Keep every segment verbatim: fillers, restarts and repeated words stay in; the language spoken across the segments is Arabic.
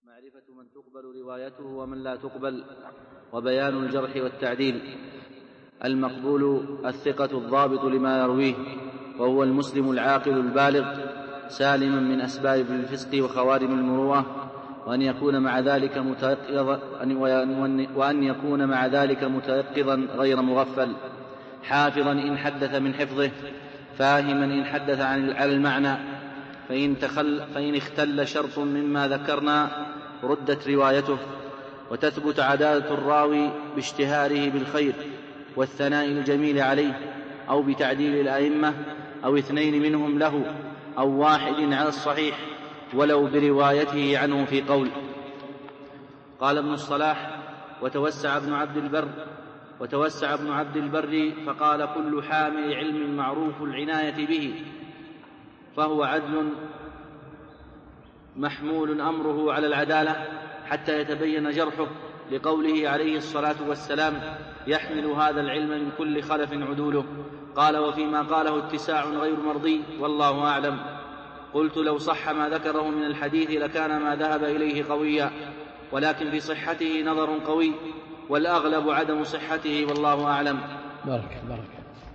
معرفة من تقبل روايته ومن لا تقبل، وبيان الجرح والتعديل. المقبول الثقة الضابط لما يرويه، وهو المسلم العاقل البالغ سالما من أسباب الفسق وخوارم المروءة، وأن يكون مع ذلك متيقظا وأن يكون مع ذلك متيقظا غير مغفل، حافظا إن حدث من حفظه، فاهما إن حدث عن المعنى، فإن, تخل فإن اختل شرط مما ذكرنا ردت روايته، وتثبت عدالة الراوي باشتهاره بالخير والثناء الجميل عليه، أو بتعديل الأئمة، أو اثنين منهم له، أو واحد على الصحيح ولو بروايته عنه في قول. قال ابن الصلاح: وتوسع ابن عبد البر وتوسع ابن عبد البر فقال: كل حامل علم معروف العناية به فهو عدل محمول أمره على العدالة حتى يتبين جرحه، لقوله عليه الصلاة والسلام: يحمل هذا العلم من كل خلف عدوله. قال: وفيما قاله اتساع غير مرضي، والله أعلم. قلت: لو صح ما ذكره من الحديث لكان ما ذهب إليه قويا، ولكن في صحته نظر قوي، والأغلب عدم صحته، والله أعلم. بارك بارك.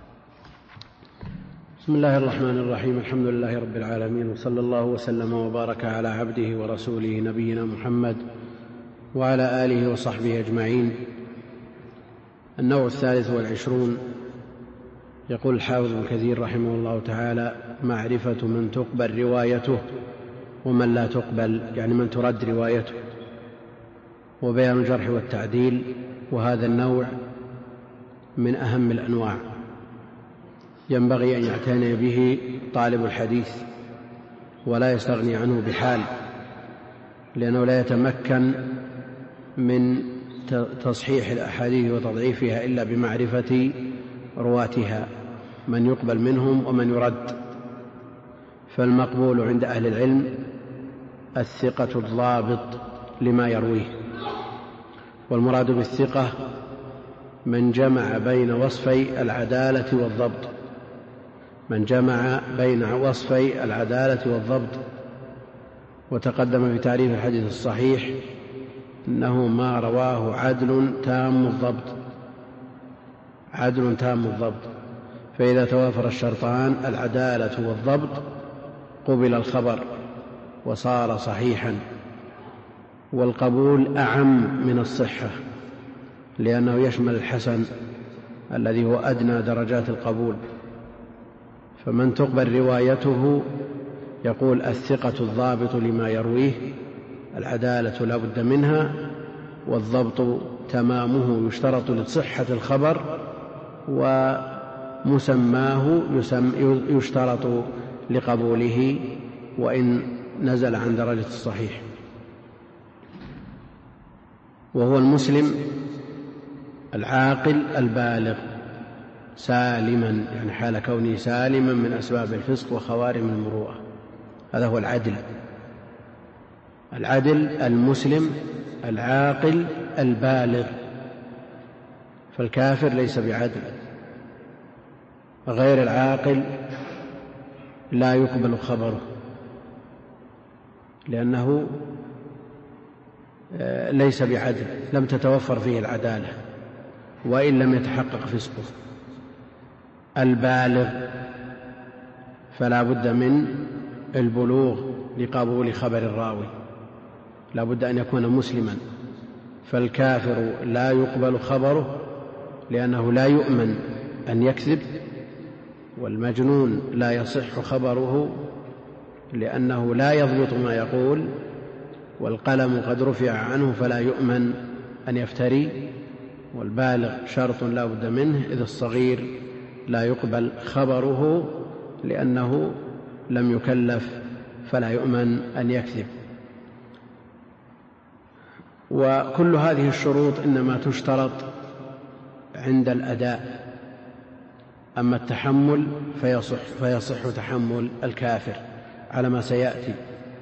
بسم الله الرحمن الرحيم. الحمد لله رب العالمين، وصلى الله وسلم وبارك على عبده ورسوله نبينا محمد وعلى آله وصحبه أجمعين. النوع الثالث والعشرون، يقول الحافظ ابن كثير رحمه الله تعالى: معرفة من تقبل روايته ومن لا تقبل، يعني من ترد روايته، وبيان الجرح والتعديل. وهذا النوع من أهم الأنواع، ينبغي أن يعتني به طالب الحديث ولا يستغني عنه بحال، لأنه لا يتمكن من تصحيح الأحاديث وتضعيفها إلا بمعرفة رواتها، من يقبل منهم ومن يرد. فالمقبول عند أهل العلم الثقة الضابط لما يرويه، والمراد بالثقة من جمع بين وصفي العدالة والضبط من جمع بين وصفي العدالة والضبط وتقدم في تعريف الحديث الصحيح إنه ما رواه عدل تام الضبط عدل تام الضبط فإذا توافر الشرطان العدالة والضبط قبل الخبر وصار صحيحا. والقبول أعم من الصحة، لأنه يشمل الحسن الذي هو أدنى درجات القبول. فمن تقبل روايته يقول الثقة الضابط لما يرويه، العدالة لا بد منها، والضبط تمامه يشترط لصحة الخبر، ومسماه يشترط لقبوله وإن نزل عن درجة الصحيح. وهو المسلم العاقل البالغ سالما، يعني حال كونه سالما من أسباب الفسق وخوارم المروءة، هذا هو العدل. العدل المسلم العاقل البالغ. فالكافر ليس بعدل، غير العاقل لا يقبل خبره، لأنه ليس بعدل، لم تتوفر فيه العدالة وإن لم يتحقق فسقه. البالغ فلا بد من البلوغ لقبول خبر الراوي، لا بد أن يكون مسلما. فالكافر لا يقبل خبره لأنه لا يؤمن أن يكذب، والمجنون لا يصح خبره لأنه لا يضبط ما يقول، والقلم قد رفع عنه فلا يؤمن أن يفتري. والبالغ شرط لا بد منه، إذ الصغير لا يقبل خبره لأنه لم يكلف فلا يؤمن أن يكذب. وكل هذه الشروط إنما تشترط عند الأداء، أما التحمل فيصح, فيصح تحمل الكافر على ما سيأتي.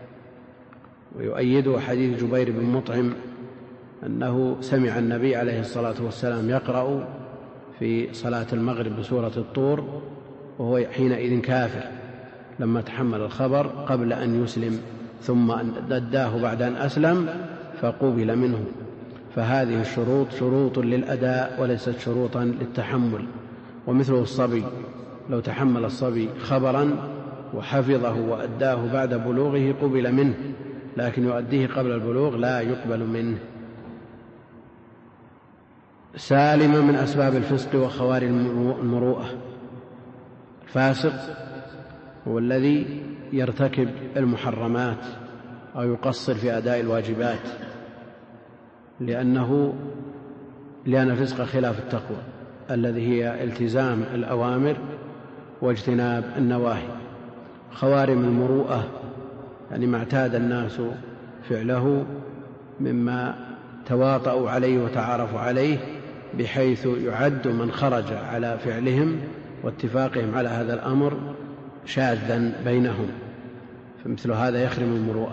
ويؤيده حديث جبير بن مطعم أنه سمع النبي عليه الصلاة والسلام يقرأ في صلاة المغرب بسورة الطور وهو حينئذ كافر، لما تحمل الخبر قبل أن يسلم ثم أداه بعد أن أسلم فقبل منه. فهذه الشروط شروط للأداء وليست شروطا للتحمل. ومثله الصبي، لو تحمل الصبي خبرا وحفظه وأداه بعد بلوغه قبل منه، لكن يؤديه قبل البلوغ لا يقبل منه. سالما من أسباب الفسق وخوار المروءة. الفاسق هو الذي يرتكب المحرمات أو يقصر في أداء الواجبات، لأنه لأن الفسق خلاف التقوى الذي هي التزام الأوامر واجتناب النواهي. خوارم المروءة يعني ما اعتاد الناس فعله مما تواطؤوا عليه وتعارفوا عليه، بحيث يعد من خرج على فعلهم واتفاقهم على هذا الأمر شاذا بينهم، فمثل هذا يخرم المروءة.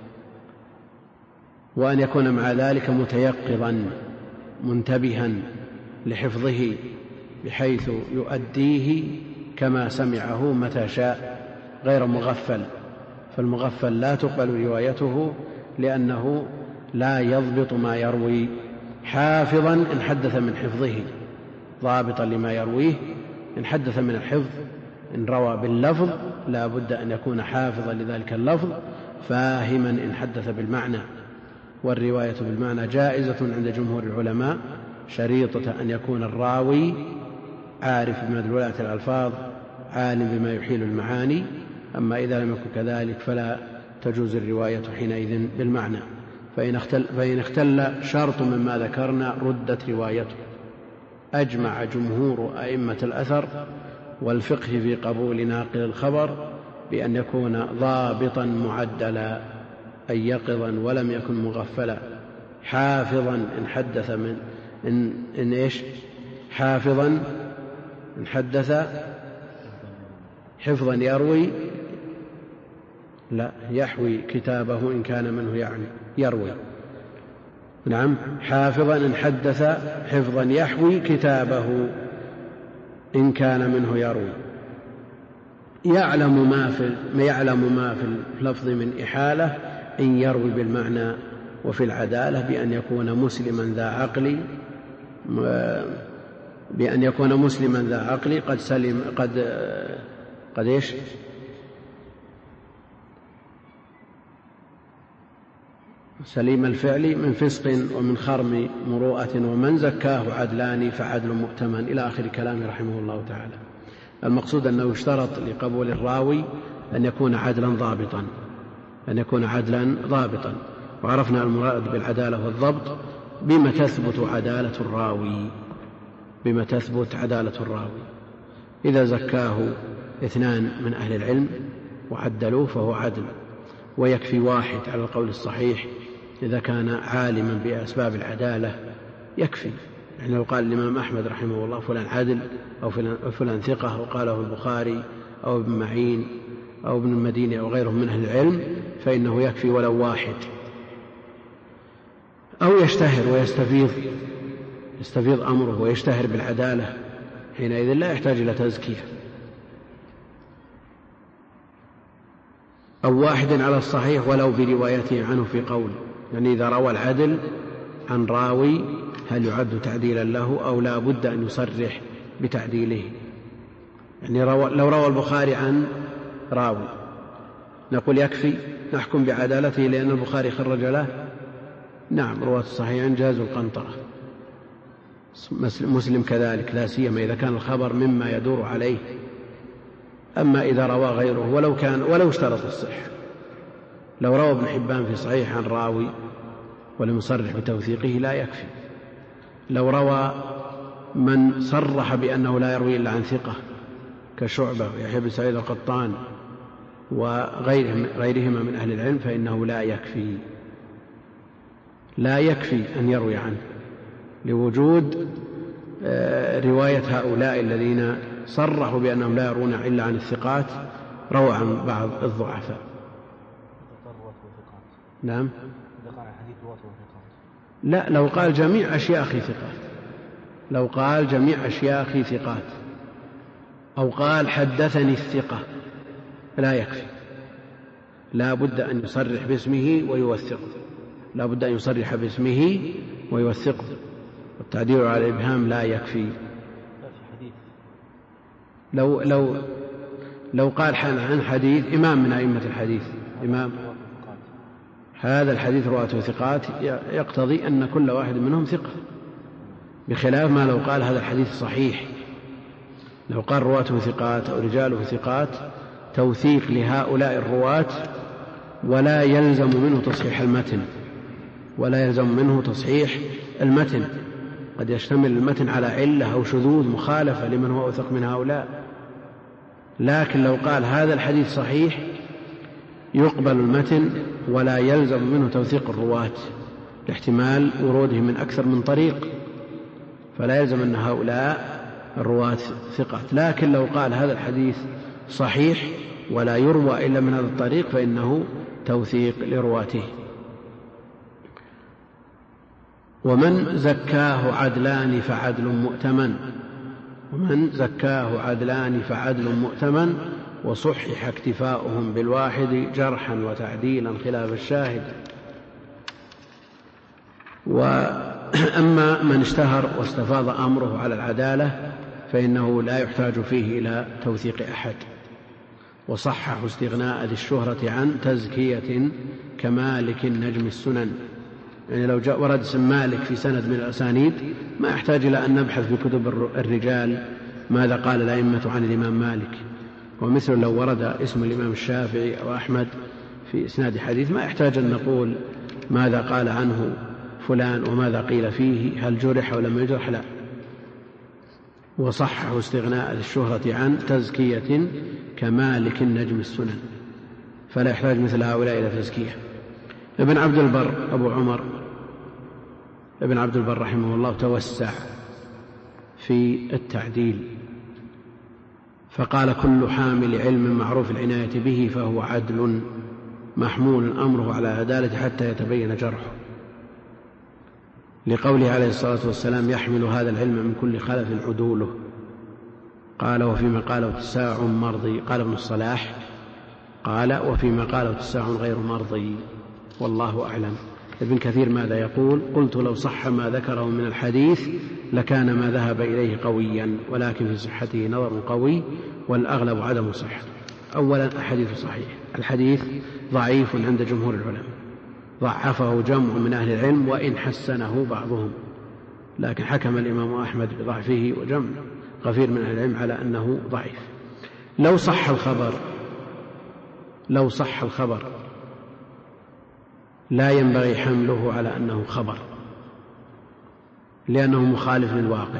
وأن يكون مع ذلك متيقظا منتبها لحفظه بحيث يؤديه كما سمعه متى شاء غير مغفل، فالمغفل لا تقبل روايته لأنه لا يضبط ما يروي. حافظا إن حدث من حفظه، ضابطا لما يرويه إن حدث من الحفظ، إن روى باللفظ لا بد أن يكون حافظا لذلك اللفظ، فاهما إن حدث بالمعنى. والرواية بالمعنى جائزة عند جمهور العلماء، شريطة أن يكون الراوي عارف بمدلولات الألفاظ عالم بما يحيل المعاني. أما إذا لم يكن كذلك فلا تجوز الرواية حينئذ بالمعنى. فإن اختل, فإن اختل شرط مما ذكرنا ردت روايته. أجمع جمهور أئمة الأثر والفقه في قبول ناقل الخبر بأن يكون ضابطا معدلا، أي يقظا ولم يكن مغفلا، حافظا إن حدث من إن, إن إيش حافظا إن حدث حفظا يروي لا يحوي كتابه إن كان منه يعني يروي. نعم، حافظا إن حدث حفظا يحوي كتابه إن كان منه يروي. يعلم ما في يعلم ما في اللفظ من إحالة إن يروي بالمعنى. وفي العدالة بأن يكون مسلما ذا عقل بأن يكون مسلما ذا عقل قد سلم قد قد إيش سليم الفعل من فسق ومن خرم مروءة، ومن زكاه عدلان فعدل مؤتمن، إلى آخر كلامه رحمه الله تعالى. المقصود أنه يشترط لقبول الراوي أن يكون عدلا ضابطا أن يكون عدلا ضابطا وعرفنا المراد بالعدالة والضبط بما تثبت عدالة الراوي بما تثبت عدالة الراوي. إذا زكاه اثنان من أهل العلم وعدلوه فهو عدل، ويكفي واحد على القول الصحيح إذا كان عالما بأسباب العدالة يكفي. يعني لو قال الإمام أحمد رحمه الله فلان عدل أو فلان, فلان ثقة، وقاله البخاري أو ابن معين أو ابن المديني أو غيرهم من أهل العلم فإنه يكفي ولو واحد. أو يشتهر ويستفيض يستفيض أمره ويشتهر بالعدالة، حينئذ لا يحتاج إلى تزكية. أو واحد على الصحيح ولو بروايته عنه في قول، يعني إذا روى العدل عن راوي هل يعد تعديلا له أو لا بد أن يصرح بتعديله. يعني روى لو روى البخاري عن راوي نقول يكفي نحكم بعدالته لأن البخاري خرج له؟ نعم، رواة الصحيحين جازوا القنطرة. مسلم كذلك، لا سيما إذا كان الخبر مما يدور عليه. أما إذا روى غيره ولو كان ولو اشترط الصحة، لو روى ابن حبان في صحيح عن راوي ولم يصرح بتوثيقه لا يكفي. لو روى من صرح بأنه لا يروي إلا عن ثقة كشعبة ويحيى بن سعيد القطان وغيرهما من أهل العلم فإنه لا يكفي لا يكفي أن يروي عنه، لوجود رواية هؤلاء الذين صرحوا بأنهم لا يرون إلا عن الثقات روى عن بعض الضعفاء. نعم، لا، لو قال جميع أشياخي ثقات لو قال جميع أشياخي ثقات أو قال حدثني الثقة لا يكفي، لا بد أن يصرح باسمه ويوثقه، لا بد أن يصرح باسمه ويوثقه، والتعديل على الإبهام لا يكفي. لو, لو, لو قال عن حديث إمام من أئمة الحديث، إمام هذا الحديث رواته ثقات، يقتضي أن كل واحد منهم ثقة، بخلاف ما لو قال هذا الحديث صحيح. لو قال رواته ثقات أو رجاله ثقات توثيق لهؤلاء الرواة، ولا يلزم منه تصحيح المتن، ولا يلزم منه تصحيح المتن، قد يشتمل المتن على علة أو شذوذ مخالفة لمن هو أوثق من هؤلاء. لكن لو قال هذا الحديث صحيح يقبل المتن ولا يلزم منه توثيق الرواة لاحتمال وروده من أكثر من طريق، فلا يلزم أن هؤلاء الرواة ثقات. لكن لو قال هذا الحديث صحيح ولا يروى إلا من هذا الطريق فإنه توثيق لرواته. ومن زكاه عدلان فعدل مؤتمن، ومن زكاه عدلان فعدل مؤتمن، وصحح اكتفاؤهم بالواحد جرحا وتعديلا خلاف الشاهد. وأما من اشتهر واستفاض أمره على العدالة فإنه لا يحتاج فيه إلى توثيق أحد. وصحح استغناء ذي الشهرة عن تزكية كمالك نجم السنن، يعني لو جاء ورد اسم مالك في سند من الأسانيد ما يحتاج إلى أن نبحث في كتب الرجال ماذا قال الأئمة عن الإمام مالك. ومثل لو ورد اسم الإمام الشافعي أو أحمد في إسناد حديث ما يحتاج أن نقول ماذا قال عنه فلان وماذا قيل فيه، هل جرح أو لم يجرح، لا. وصحح استغناء الشهرة عن تزكية كمالك نجم السنن، فلا يحتاج مثل هؤلاء إلى تزكية. ابن عبد البر أبو عمر ابن عبد البر رحمه الله توسع في التعديل فقال كل حامل علم معروف العناية به فهو عدل محمول أمره على عدالة حتى يتبين جرحه، لقوله عليه الصلاة والسلام يحمل هذا العلم من كل خلف عدوله. قال وفيما قاله تساع مرضي، قال ابن الصلاح قال وفيما قاله تساع غير مرضي، والله أعلم. ابن كثير ماذا يقول؟ قلت لو صح ما ذكره من الحديث لكان ما ذهب إليه قويا، ولكن في صحته نظر قوي والأغلب عدم صحته. أولا الحديث صحيح، الحديث ضعيف عند جمهور العلماء، ضعفه جمع من أهل العلم وإن حسنه بعضهم، لكن حكم الإمام أحمد بضعفه وجمع غفير من أهل العلم على أنه ضعيف. لو صح الخبر لو صح الخبر لا ينبغي حمله على أنه خبر، لأنه مخالف للواقع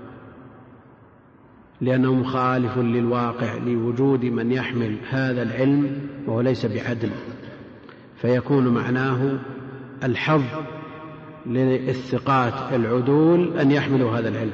لأنه مخالف للواقع لوجود من يحمل هذا العلم وهو ليس بعدل، فيكون معناه الحظ للثقات العدول أن يحملوا هذا العلم،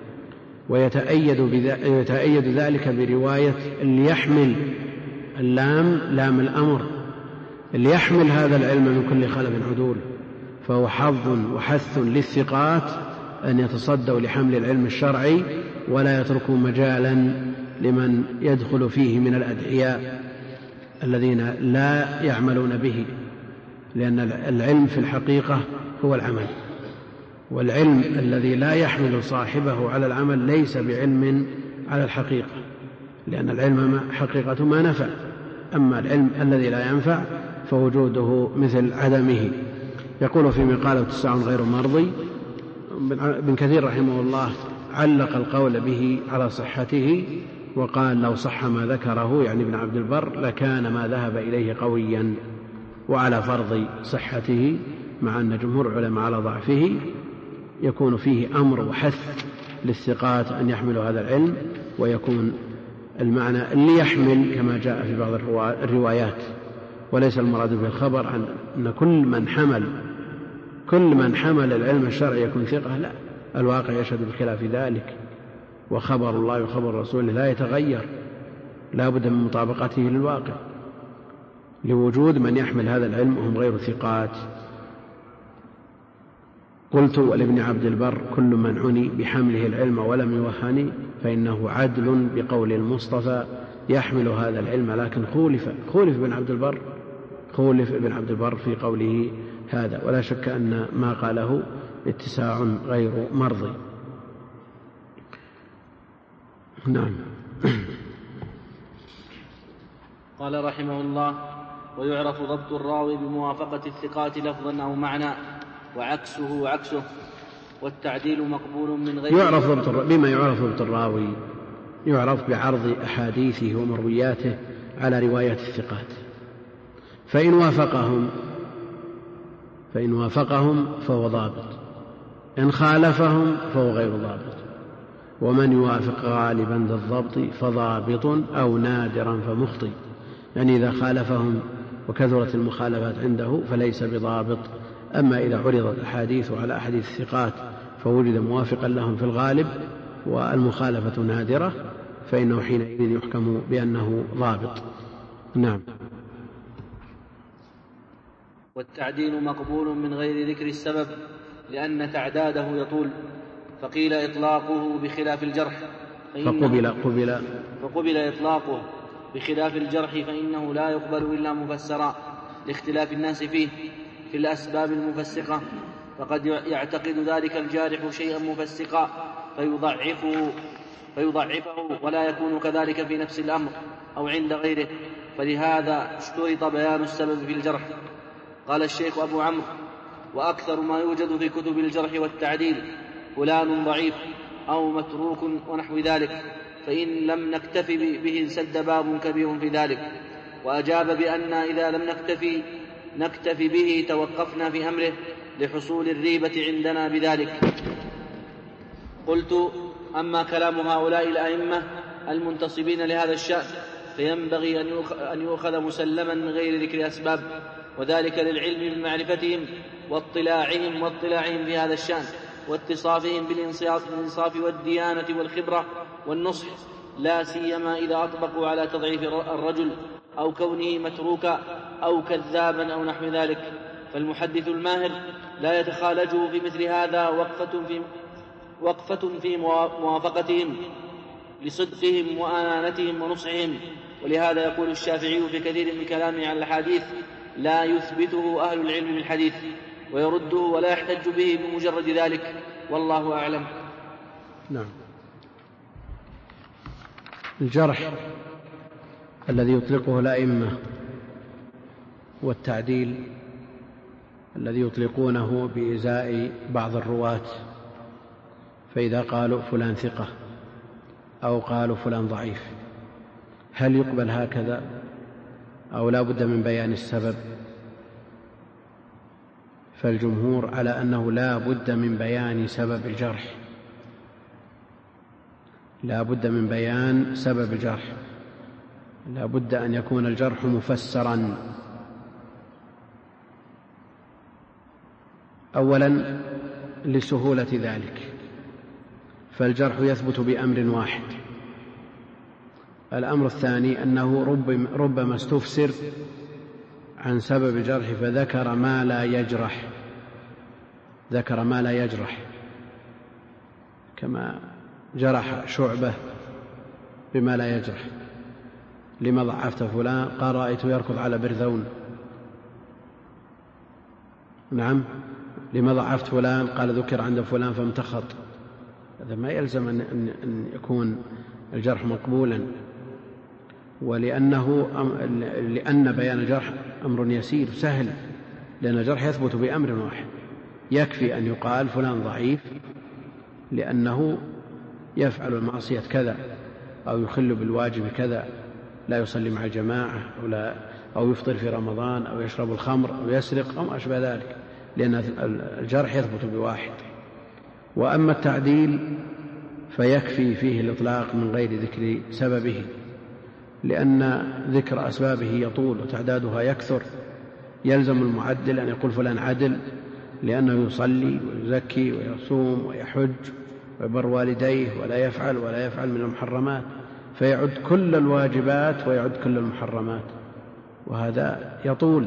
ويتأيد ذلك برواية اللي يحمل اللام لام الأمر، اللي يحمل هذا العلم من كل خلف عدول، فهو حظ وحث للثقات أن يتصدوا لحمل العلم الشرعي ولا يتركوا مجالا لمن يدخل فيه من الأدعياء الذين لا يعملون به، لأن العلم في الحقيقة هو العمل، والعلم الذي لا يحمل صاحبه على العمل ليس بعلم على الحقيقة، لأن العلم حقيقة ما نفع، أما العلم الذي لا ينفع فوجوده مثل عدمه. يقول فيما قاله تسع غير مرضي. ابن كثير رحمه الله علق القول به على صحته وقال لو صح ما ذكره يعني ابن عبد البر لكان ما ذهب إليه قويا وعلى فرض صحته، مع أن جمهور العلماء على ضعفه، يكون فيه أمر وحث للثقات أن يحملوا هذا العلم، ويكون المعنى اللي يحمل كما جاء في بعض الروايات، وليس المراد به الخبر عن أن كل من حمل كل من حمل العلم الشرعي يكون ثقة، لا، الواقع يشهد بخلاف ذلك، وخبر الله وخبر رسوله لا يتغير، لا بد من مطابقته للواقع لوجود من يحمل هذا العلم وهم غير ثقات. قلت ولابن عبد البر كل من عني بحمله العلم ولم يوهني فإنه عدل بقول المصطفى يحمل هذا العلم، لكن خولف خولف ابن عبد البر خولف ابن عبد البر في قوله هذا، ولا شك أن ما قاله اتساع غير مرضي. نعم. قال رحمه الله: ويعرف ضبط الراوي بموافقة الثقات لفظا أو معنى، وعكسه عكسه، والتعديل مقبول من غير. يعرف ضبط بما يعرف ضبط الراوي، يعرف بعرض أحاديثه ومروياته على روايات الثقات، فإن وافقهم فإن وافقهم فهو ضابط، إن خالفهم فهو غير ضابط. ومن يوافق غالبا ذا الضبط فضابط، أو نادرا فمخطئ، يعني إذا خالفهم وكثرت المخالفات عنده فليس بضابط. أما إذا عرضت أحاديث على أحاديث الثقات فوجد موافقا لهم في الغالب والمخالفة نادرة، فإنه حينئذ يحكم بأنه ضابط. نعم. والتعديل مقبول من غير ذكر السبب، لأن تعداده يطول، فقيل إطلاقه بخلاف الجرح فقبل, قبل فقبل إطلاقه بخلاف الجرح فإنه لا يقبل إلا مفسرا، لاختلاف الناس فيه في الأسباب المفسقة، فقد يعتقد ذلك الجارح شيئا مفسقا فيضعفه, فيضعفه ولا يكون كذلك في نفس الأمر أو عند غيره، فلهذا اشترط بيان السبب في الجرح. قال الشيخ أبو عمرو: وأكثر ما يوجد في كتب الجرح والتعديل فلان ضعيف أو متروك ونحو ذلك، فإن لم نكتفي به سد باب كبير في ذلك. وأجاب بأن إذا لم نكتفي نكتفي به توقفنا في أمره لحصول الريبة عندنا بذلك. قلت: أما كلام هؤلاء الأئمة المنتصبين لهذا الشأن فينبغي أن يؤخذ مسلما من غير ذكر أسباب، وذلك للعلم بمعرفتهم واطلاعهم واطلاعهم في هذا الشأن، واتصافهم بالإنصاف والديانة والخبرة والنصح، لا سيما إذا أطبقوا على تضعيف الرجل أو كونه متروكا أو كذابا أو نحو ذلك. فالمحدث الماهر لا يتخالجه في مثل هذا وقفة في, وقفة في موافقتهم لصدقهم وأمانتهم ونصحهم. ولهذا يقول الشافعي في كثير من كلامه عن الحديث: لا يثبته أهل العلم بالحديث ويرده ولا يحتج به بمجرد ذلك، والله أعلم. نعم. الجرح الذي يطلقه الأئمة والتعديل الذي يطلقونه بإزاء بعض الرواة، فإذا قالوا فلان ثقة أو قالوا فلان ضعيف، هل يقبل هكذا أو لا بد من بيان السبب؟ فالجمهور على أنه لا بد من بيان سبب الجرح، لا بد من بيان سبب الجرح، لا بد أن يكون الجرح مفسرا. أولا لسهولة ذلك، فالجرح يثبت بأمر واحد. الأمر الثاني أنه ربما استفسر عن سبب الجرح فذكر ما لا يجرح ذكر ما لا يجرح كما جرح شعبة بما لا يجرح: لما ضعفت فلان؟ قال: رأيته يركض على برذون. نعم. لما ضعفت فلان؟ قال: ذكر عند فلان فامتخط. هذا ما يلزم أن يكون الجرح مقبولا، ولأنه لأن بيان الجرح أمر يسير سهل، لأن الجرح يثبت بأمر واحد. يكفي أن يقال فلان ضعيف لأنه يفعل المعصية كذا أو يخل بالواجب كذا، لا يصلي مع الجماعة أو, لا أو يفطر في رمضان أو يشرب الخمر أو يسرق أو ما أشبه ذلك، لأن الجرح يثبت بواحد. وأما التعديل فيكفي فيه الإطلاق من غير ذكر سببه، لأن ذكر أسبابه يطول وتعدادها يكثر. يلزم المعدل أن يقول فلان عدل لأنه يصلي ويزكي ويصوم ويحج ويبر والديه ولا يفعل ولا يفعل من المحرمات، فيعد كل الواجبات ويعد كل المحرمات، وهذا يطول.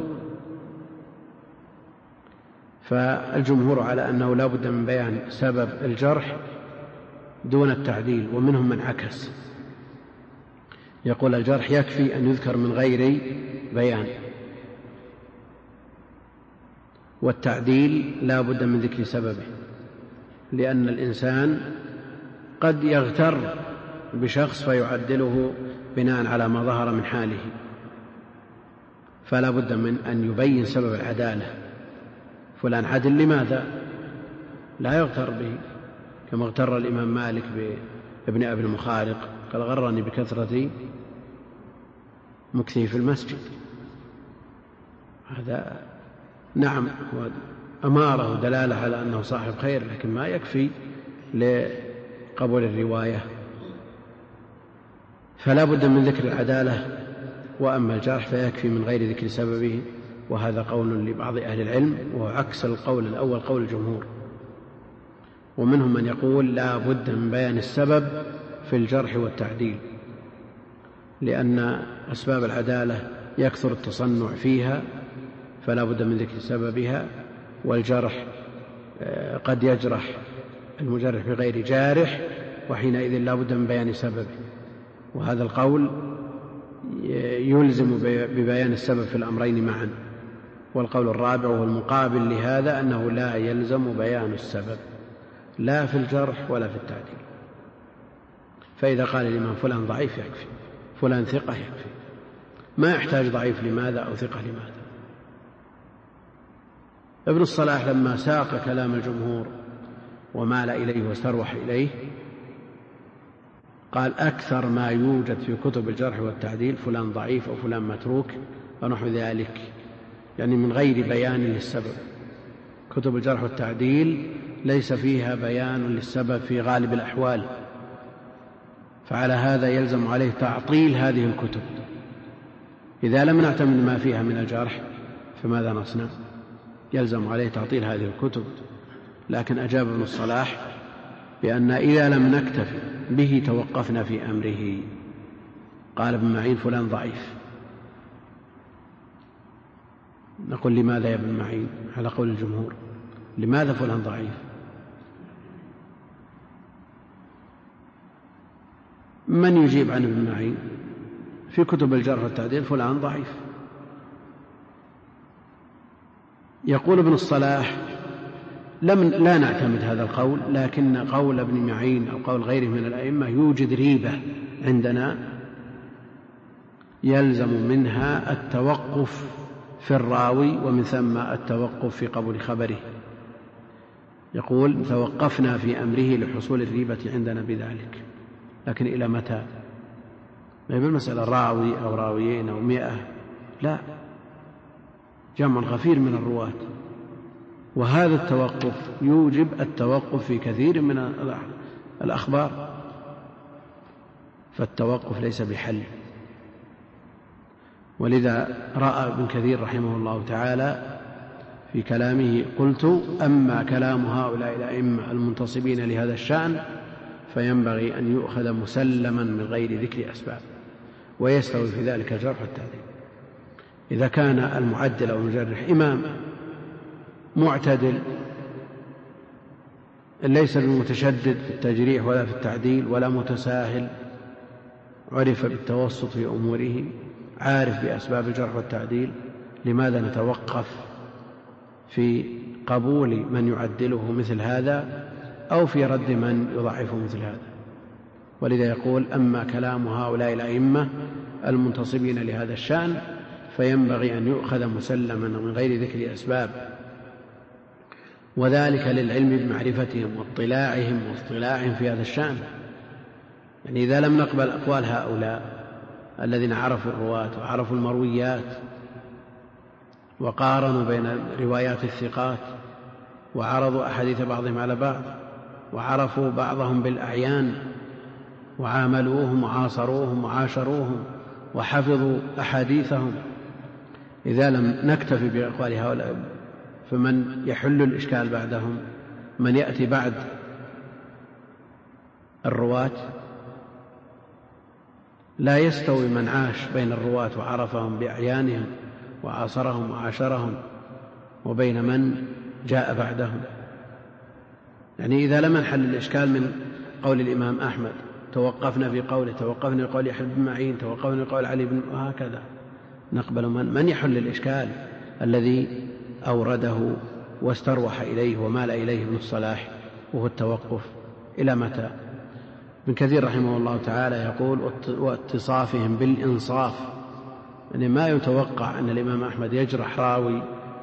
فالجمهور على أنه لا بد من بيان سبب الجرح دون التعديل، ومنهم من عكس يقول الجرح يكفي أن يذكر من غير بيان، والتعديل لا بد من ذكر سببه، لأن الإنسان قد يغتر بشخص فيعدله بناء على ما ظهر من حاله، فلا بد من أن يبين سبب العدالة. فلان عدل لماذا؟ لا يغتر به، كما اغتر الإمام مالك بابن أبي المخارق، قال غرني بكثرة مكثه في المسجد. هذا نعم هو أمارة دلالة على أنه صاحب خير، لكن ما يكفي لقبول الرواية، فلا بد من ذكر العدالة. وأما الجرح فيكفي من غير ذكر سببه، وهذا قول لبعض أهل العلم، وهو عكس القول الأول قول الجمهور. ومنهم من يقول لا بد من بيان السبب في الجرح والتعديل، لأن أسباب العدالة يكثر التصنع فيها، فلا بد من ذكر سببها. والجرح قد يجرح المجرح بغير جارح، وحينئذ لا بد من بيان سببه. وهذا القول يلزم ببيان السبب في الأمرين معا. والقول الرابع والمقابل لهذا أنه لا يلزم بيان السبب لا في الجرح ولا في التعديل. فإذا قال الإمام فلان ضعيف يكفي، فلان ثقة يكفي، ما يحتاج ضعيف لماذا أو ثقة لماذا. ابن الصلاح لما ساق كلام الجمهور ومال إليه واستروح إليه قال أكثر ما يوجد في كتب الجرح والتعديل فلان ضعيف أو فلان متروك أو نحو ذلك، يعني من غير بيان للسبب. كتب الجرح والتعديل ليس فيها بيان للسبب في غالب الأحوال، فعلى هذا يلزم عليه تعطيل هذه الكتب. إذا لم نعتمد ما فيها من الجرح فماذا نصنع؟ يلزم عليه تعطيل هذه الكتب. لكن أجاب ابن الصلاح بأن إذا لم نكتفي به توقفنا في أمره. قال ابن معين فلان ضعيف، نقول لماذا يا ابن معين؟ على قول الجمهور لماذا فلان ضعيف؟ من يجيب عن ابن معين؟ في كتب الجرح والتعديل فلان ضعيف. يقول ابن الصلاح لم لا نعتمد هذا القول، لكن قول ابن معين أو قول غيره من الأئمة يوجد ريبة عندنا يلزم منها التوقف في الراوي، ومن ثم التوقف في قبول خبره. يقول توقفنا في أمره لحصول الريبة عندنا بذلك، لكن إلى متى؟ ما هي بالمسألة راوي أو راويين أو مئة، لا، جمع غفير من الرواة. وهذا التوقف يوجب التوقف في كثير من الأخبار، فالتوقف ليس بحل. ولذا رأى ابن كثير رحمه الله تعالى في كلامه قلت أما كلام هؤلاء الأئمة المنتصبين لهذا الشأن فينبغي أن يؤخذ مسلما من غير ذكر أسباب، ويستوي في ذلك الجرح والتعديل. إذا كان المعدل أو المجرح إمام معتدل ليس بمتشدد في التجريح ولا في التعديل ولا متساهل، عرف بالتوسط في أموره، عارف بأسباب الجرح والتعديل، لماذا نتوقف في قبول من يعدله مثل هذا أو في رد من يضعفه مثل هذا؟ ولذا يقول أما كلام هؤلاء الأئمة المنتصبين لهذا الشأن فينبغي أن يؤخذ مسلما من غير ذكر أسباب، وذلك للعلم بمعرفتهم واطلاعهم واطلاعهم في هذا الشأن. يعني إذا لم نقبل أقوال هؤلاء الذين عرفوا الرواة وعرفوا المرويات وقارنوا بين روايات الثقات وعرضوا أحاديث بعضهم على بعض وعرفوا بعضهم بالأعيان وعاملوهم وعاصروهم وعاشروهم وحفظوا أحاديثهم، إذا لم نكتفي بأقوال هؤلاء فمن يحل الإشكال بعدهم؟ من يأتي بعد الرواة؟ لا يستوي من عاش بين الرواة وعرفهم بأعيانهم وعاصرهم وعاشرهم وبين من جاء بعدهم. يعني إذا لم نحل الإشكال من قول الإمام أحمد توقفنا في قوله، توقفنا في قول يحيى بن معين، توقفنا في قول علي بن، وهكذا نقبل من, من يحل الإشكال الذي أورده واستروح إليه ومال إليه ابن الصلاح، وهو التوقف. إلى متى؟ ابن كثير رحمه الله تعالى يقول واتصافهم بالإنصاف، يعني ما يتوقع أن الإمام أحمد يجرح راوي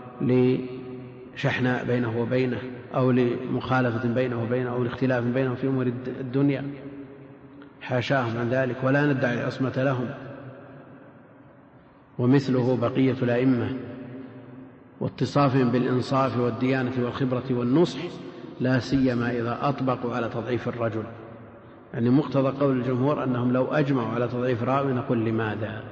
لشحناء بينه وبينه أو لمخالفة بينه وبينه أو لاختلاف بينه في أمور الدنيا، حاشاهم عن ذلك، ولا ندعي العصمة لهم. ومثله بقية الأئمة، واتصافهم بالإنصاف والديانة والخبرة والنصح، لا سيما إذا أطبقوا على تضعيف الرجل. يعني مقتضى قول الجمهور أنهم لو أجمعوا على تضعيف راوي نقول لماذا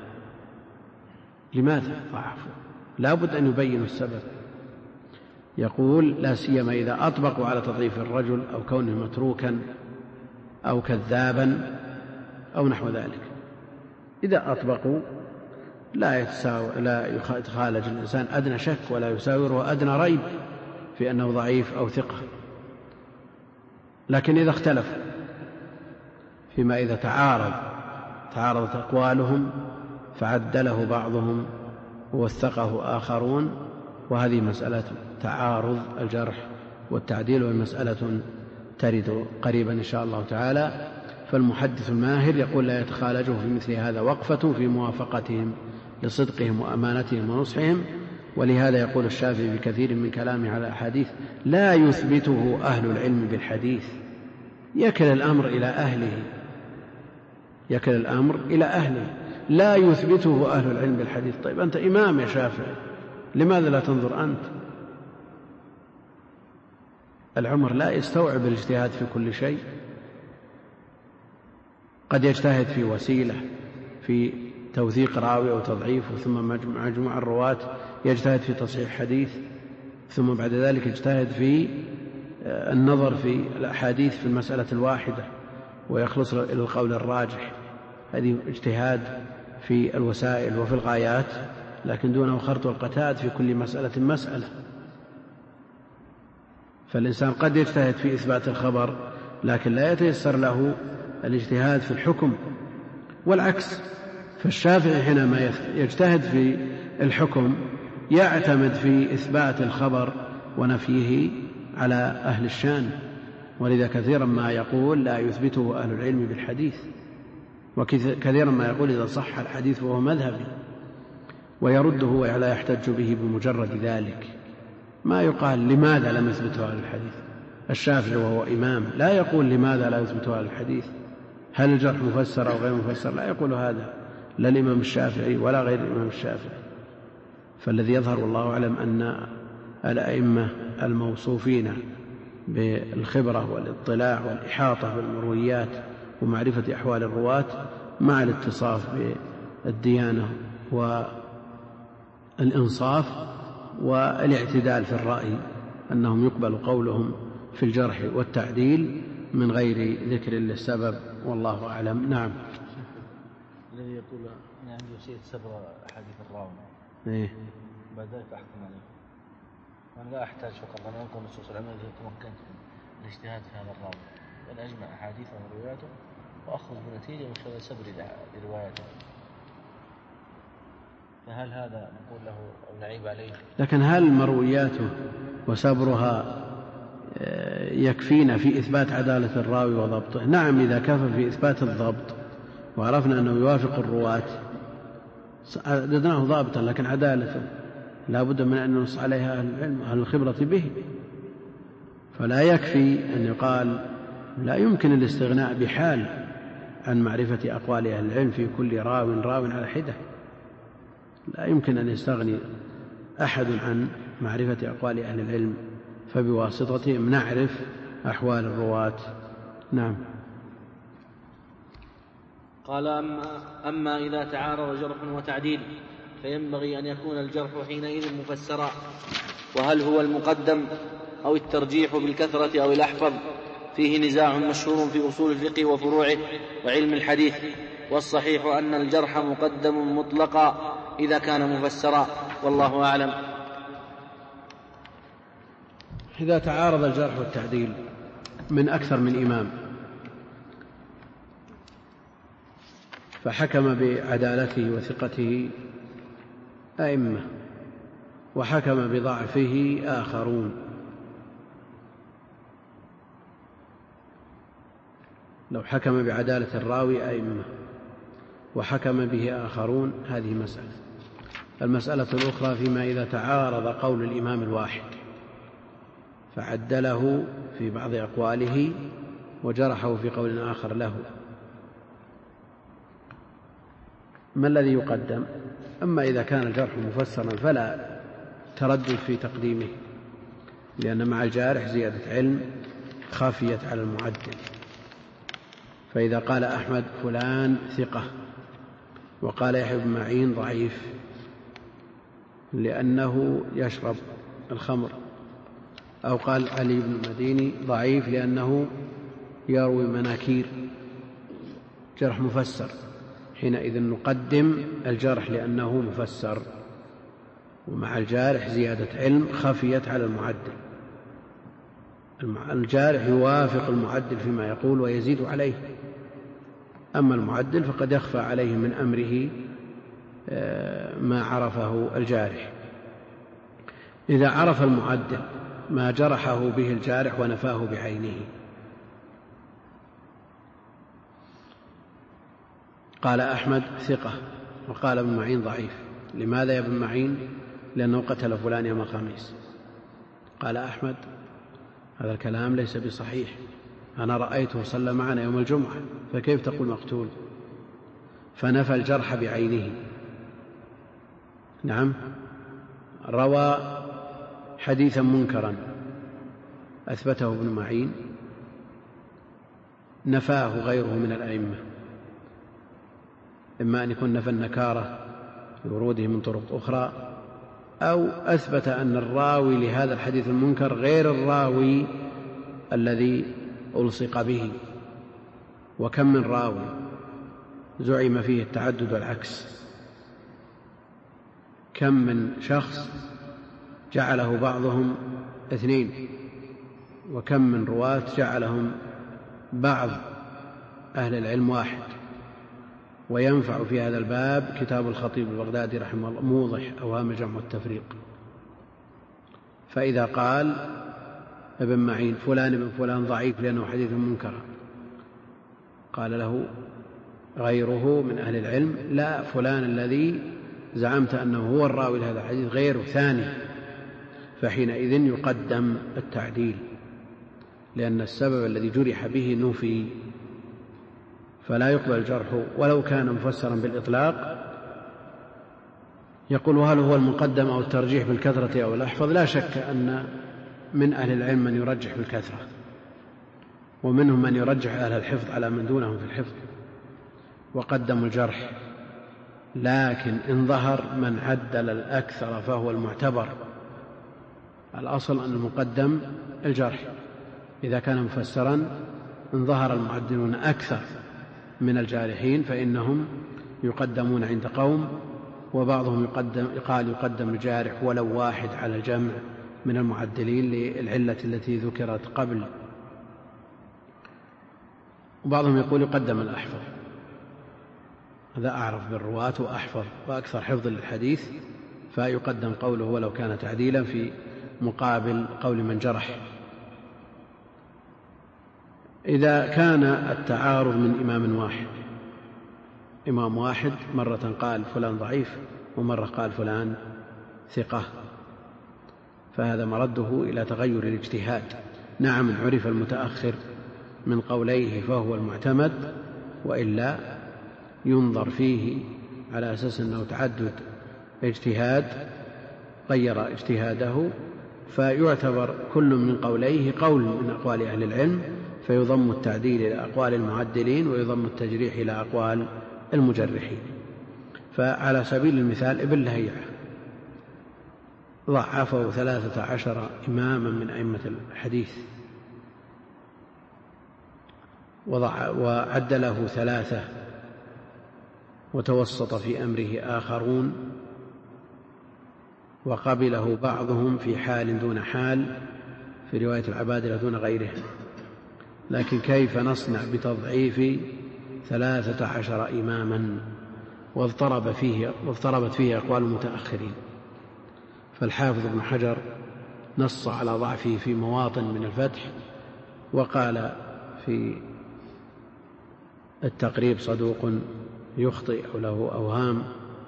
لماذا ضعفوا، لا بد أن يبينوا السبب. يقول لا سيما إذا أطبقوا على تضعيف الرجل أو كونه متروكا أو كذابا أو نحو ذلك. إذا أطبقوا لا يتساو... لا يخالج الإنسان أدنى شك ولا يساوره أدنى ريب في أنه ضعيف أو ثقة. لكن إذا اختلفوا فيما إذا تعارض تعارضت أقوالهم فعدله بعضهم ووثقه آخرون، وهذه مسألة تعارض الجرح والتعديل، والمسألة ترد قريبا إن شاء الله تعالى. فالمحدث الماهر يقول لا يتخالجه في مثل هذا وقفة في موافقتهم لصدقهم وأمانتهم ونصحهم. ولهذا يقول الشافعي بكثير من كلامه على الأحاديث لا يثبته أهل العلم بالحديث، يكل الأمر إلى أهله يكل الأمر إلى أهله لا يثبته أهل العلم بالحديث. طيب أنت إمام يا شافعي، لماذا لا تنظر أنت؟ العمر لا يستوعب الاجتهاد في كل شيء، قد يجتهد في وسيلة في توثيق راوي أو تضعيفه، ثم مجموع الرواة يجتهد في تصحيح حديث، ثم بعد ذلك يجتهد في النظر في الأحاديث في المسألة الواحدة ويخلص إلى القول الراجح. هذه اجتهاد في الوسائل وفي الغايات، لكن دونه خرط القتاد في كل مسألة مسألة. فالإنسان قد يجتهد في إثبات الخبر لكن لا يتيسر له الاجتهاد في الحكم، والعكس. فالشافعي حينما يجتهد في الحكم يعتمد في إثبات الخبر ونفيه على أهل الشان، ولذا كثيرا ما يقول لا يثبته أهل العلم بالحديث، وكثيرا ما يقول إذا صح الحديث فهو مذهبي، ويرده ولا يحتج به بمجرد ذلك. ما يقال لماذا لم يثبته أهل الحديث. الشافعي وهو إمام لا يقول لماذا لا يثبته أهل الحديث، هل الجرح مفسر أو غير مفسر، لا يقول هذا لا الإمام الشافعي ولا غير الإمام الشافعي. فالذي يظهر والله أعلم أن الأئمة الموصوفين بالخبرة والاطلاع والإحاطة بالمرويات ومعرفة أحوال الرواة مع الاتصاف بالديانة والإنصاف والاعتدال في الرأي، أنهم يقبل قولهم في الجرح والتعديل من غير ذكر للسبب، والله أعلم. نعم. الذي يقول أن عنده شيء سبر حديث الراوي إيه؟ بعد ذلك أحكم عليه، وأنا لا أحتاج فقط أن أنقل نصوص العلم التي تمكنت من الاجتهاد في هذا الراوي، بل أجمع أحاديثه ورواياته وأخذ بنتيجة من خلال سبر لرواياته. فهل هذا نقول له أو نعيب عليه؟ لكن هل مروياته وسبرها يكفينا في إثبات عدالة الراوي وضبطه؟ نعم، إذا كفى في إثبات الضبط وعرفنا أنه يوافق الرواة عددناه ضابطا، لكن عدالته لا بد من أن نص عليها أهل العلم أهل الخبرة به. فلا يكفي أن يقال لا يمكن الاستغناء بحال عن معرفة أقوال أهل العلم في كل راو راو على حدة، لا يمكن أن يستغني أحد عن معرفة أقوال أهل العلم، فبواسطتهم نعرف أحوال الرواة. نعم. قال أما, أما إذا تعارض جرح وتعديل فينبغي أن يكون الجرح حينئذ مفسرا، وهل هو المقدم أو الترجيح بالكثرة أو الأحفظ فيه نزاع مشهور في أصول الفقه وفروعه وعلم الحديث، والصحيح أن الجرح مقدم مطلقا إذا كان مفسرا، والله أعلم. إذا تعارض الجرح والتعديل من أكثر من إمام فحكم بعدالته وثقته أئمة، وحكم بضعفه آخرون. لو حكم بعدالة الراوي أئمة وحكم به آخرون هذه مسألة. المسألة الأخرى فيما إذا تعارض قول الإمام الواحد فعدله في بعض أقواله وجرحه في قول آخر له، ما الذي يقدم؟ أما إذا كان الجرح مفسرا فلا تردد في تقديمه، لأن مع الجارح زيادة علم خافيت على المعدل. فإذا قال أحمد فلان ثقة وقال يحيى بن معين ضعيف لأنه يشرب الخمر، أو قال علي بن المديني ضعيف لأنه يروي مناكير، جرح مفسر، حينئذ نقدم الجرح لأنه مفسر، ومع الجارح زيادة علم خفيت على المعدل. الجارح يوافق المعدل فيما يقول ويزيد عليه، أما المعدل فقد يخفى عليه من أمره ما عرفه الجارح. إذا عرف المعدل ما جرحه به الجارح ونفاه بعينه، قال أحمد ثقة وقال ابن معين ضعيف، لماذا يا ابن معين؟ لأنه قتل فلان يوم الخميس. قال أحمد هذا الكلام ليس بصحيح، أنا رأيته صلى معنا يوم الجمعة، فكيف تقول مقتول؟ فنفى الجرح بعينه. نعم، روى حديثا منكرا أثبته ابن معين نفاه غيره من الأئمة، إما أن يكون نفى النكارة لوروده من طرق أخرى، أو أثبت أن الراوي لهذا الحديث المنكر غير الراوي الذي ألصق به. وكم من راوي زعم فيه التعدد والعكس، كم من شخص جعله بعضهم اثنين، وكم من رواة جعلهم بعض أهل العلم واحد. وينفع في هذا الباب كتاب الخطيب البغدادي رحمه الله موضح أوهام الجمع والتفريق. فإذا قال ابن معين فلان ابن فلان ضعيف لأنه حديث منكر، قال له غيره من أهل العلم لا، فلان الذي زعمت أنه هو الراوي لهذا الحديث غيره ثاني، فحينئذ يقدم التعديل، لأن السبب الذي جرح به نفي، فلا يقبل الجرح ولو كان مفسرا بالإطلاق. يقول هل هو المقدم أو الترجيح بالكثرة أو الأحفظ؟ لا شك أن من أهل العلم من يرجح بالكثرة، ومنهم من يرجح أهل الحفظ على من دونهم في الحفظ وقدموا الجرح، لكن إن ظهر من عدل الأكثر فهو المعتبر. الأصل أن المقدم الجرح إذا كان مفسرا، إن ظهر المعدلون أكثر من الجارحين فإنهم يقدمون عند قوم، وبعضهم يقدم قال يقدم الجارح ولو واحد على الجمع من المعدلين للعلة التي ذكرت قبل، وبعضهم يقول يقدم الأحفظ. هذا أعرف بالرواة وأحفظ وأكثر حفظ للحديث، فيقدم قوله ولو كان تعديلا في مقابل قول من جرح. إذا كان التعارض من إمام واحد، إمام واحد مرة قال فلان ضعيف ومرة قال فلان ثقة، فهذا مرده إلى تغير الاجتهاد. نعم، عرف المتأخر من قوليه فهو المعتمد، وإلا ينظر فيه على أساس أنه تعدد اجتهاد غير اجتهاده، فيعتبر كل من قوليه قول من أقوال أهل العلم، فيضم التعديل إلى أقوال المعدلين ويضم التجريح إلى أقوال المجرحين. فعلى سبيل المثال ابن لهيعة ضعفه ثلاثة عشر إماما من أئمة الحديث وعدله ثلاثة، وتوسط في أمره آخرون، وقبله بعضهم في حال دون حال، في رواية العبادلة دون غيره. لكن كيف نصنع بتضعيف ثلاثة عشر إماما واضطرب فيه واضطربت فيه أقوال المتأخرين؟ فالحافظ ابن حجر نص على ضعفه في مواطن من الفتح، وقال في التقريب صدوق يخطئ أو له أوهام،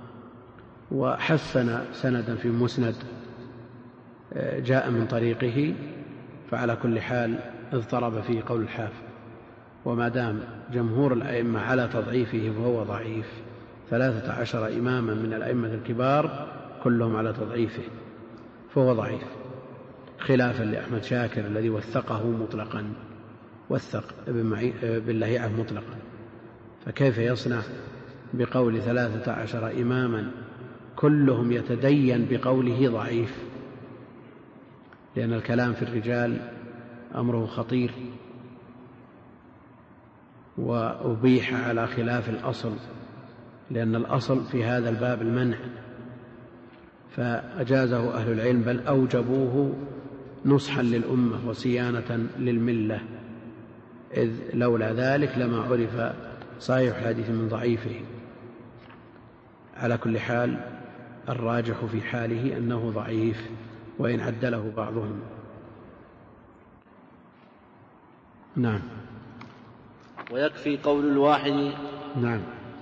وحسن سندا في مسند جاء من طريقه. فعلى كل حال اضطرب فيه قول الحافظ، وما دام جمهور الأئمة على تضعيفه فهو ضعيف. ثلاثة عشر إماما من الأئمة الكبار كلهم على تضعيفه فهو ضعيف، خلافا لأحمد شاكر الذي وثقه مطلقا، وثق ابن لهيعة مطلقا. فكيف يصنع بقول ثلاثة عشر إماما كلهم يتدين بقوله ضعيف؟ لأن الكلام في الرجال أمره خطير، وأبيح على خلاف الأصل، لأن الأصل في هذا الباب المنع، فأجازه أهل العلم بل أوجبوه نصحا للأمة وصيانة للملة، إذ لولا ذلك لما عرف صحيح الحديث من ضعيفه. على كل حال الراجح في حاله أنه ضعيف وإن عدله بعضهم. نعم. ويكفي قول الواحد. نعم،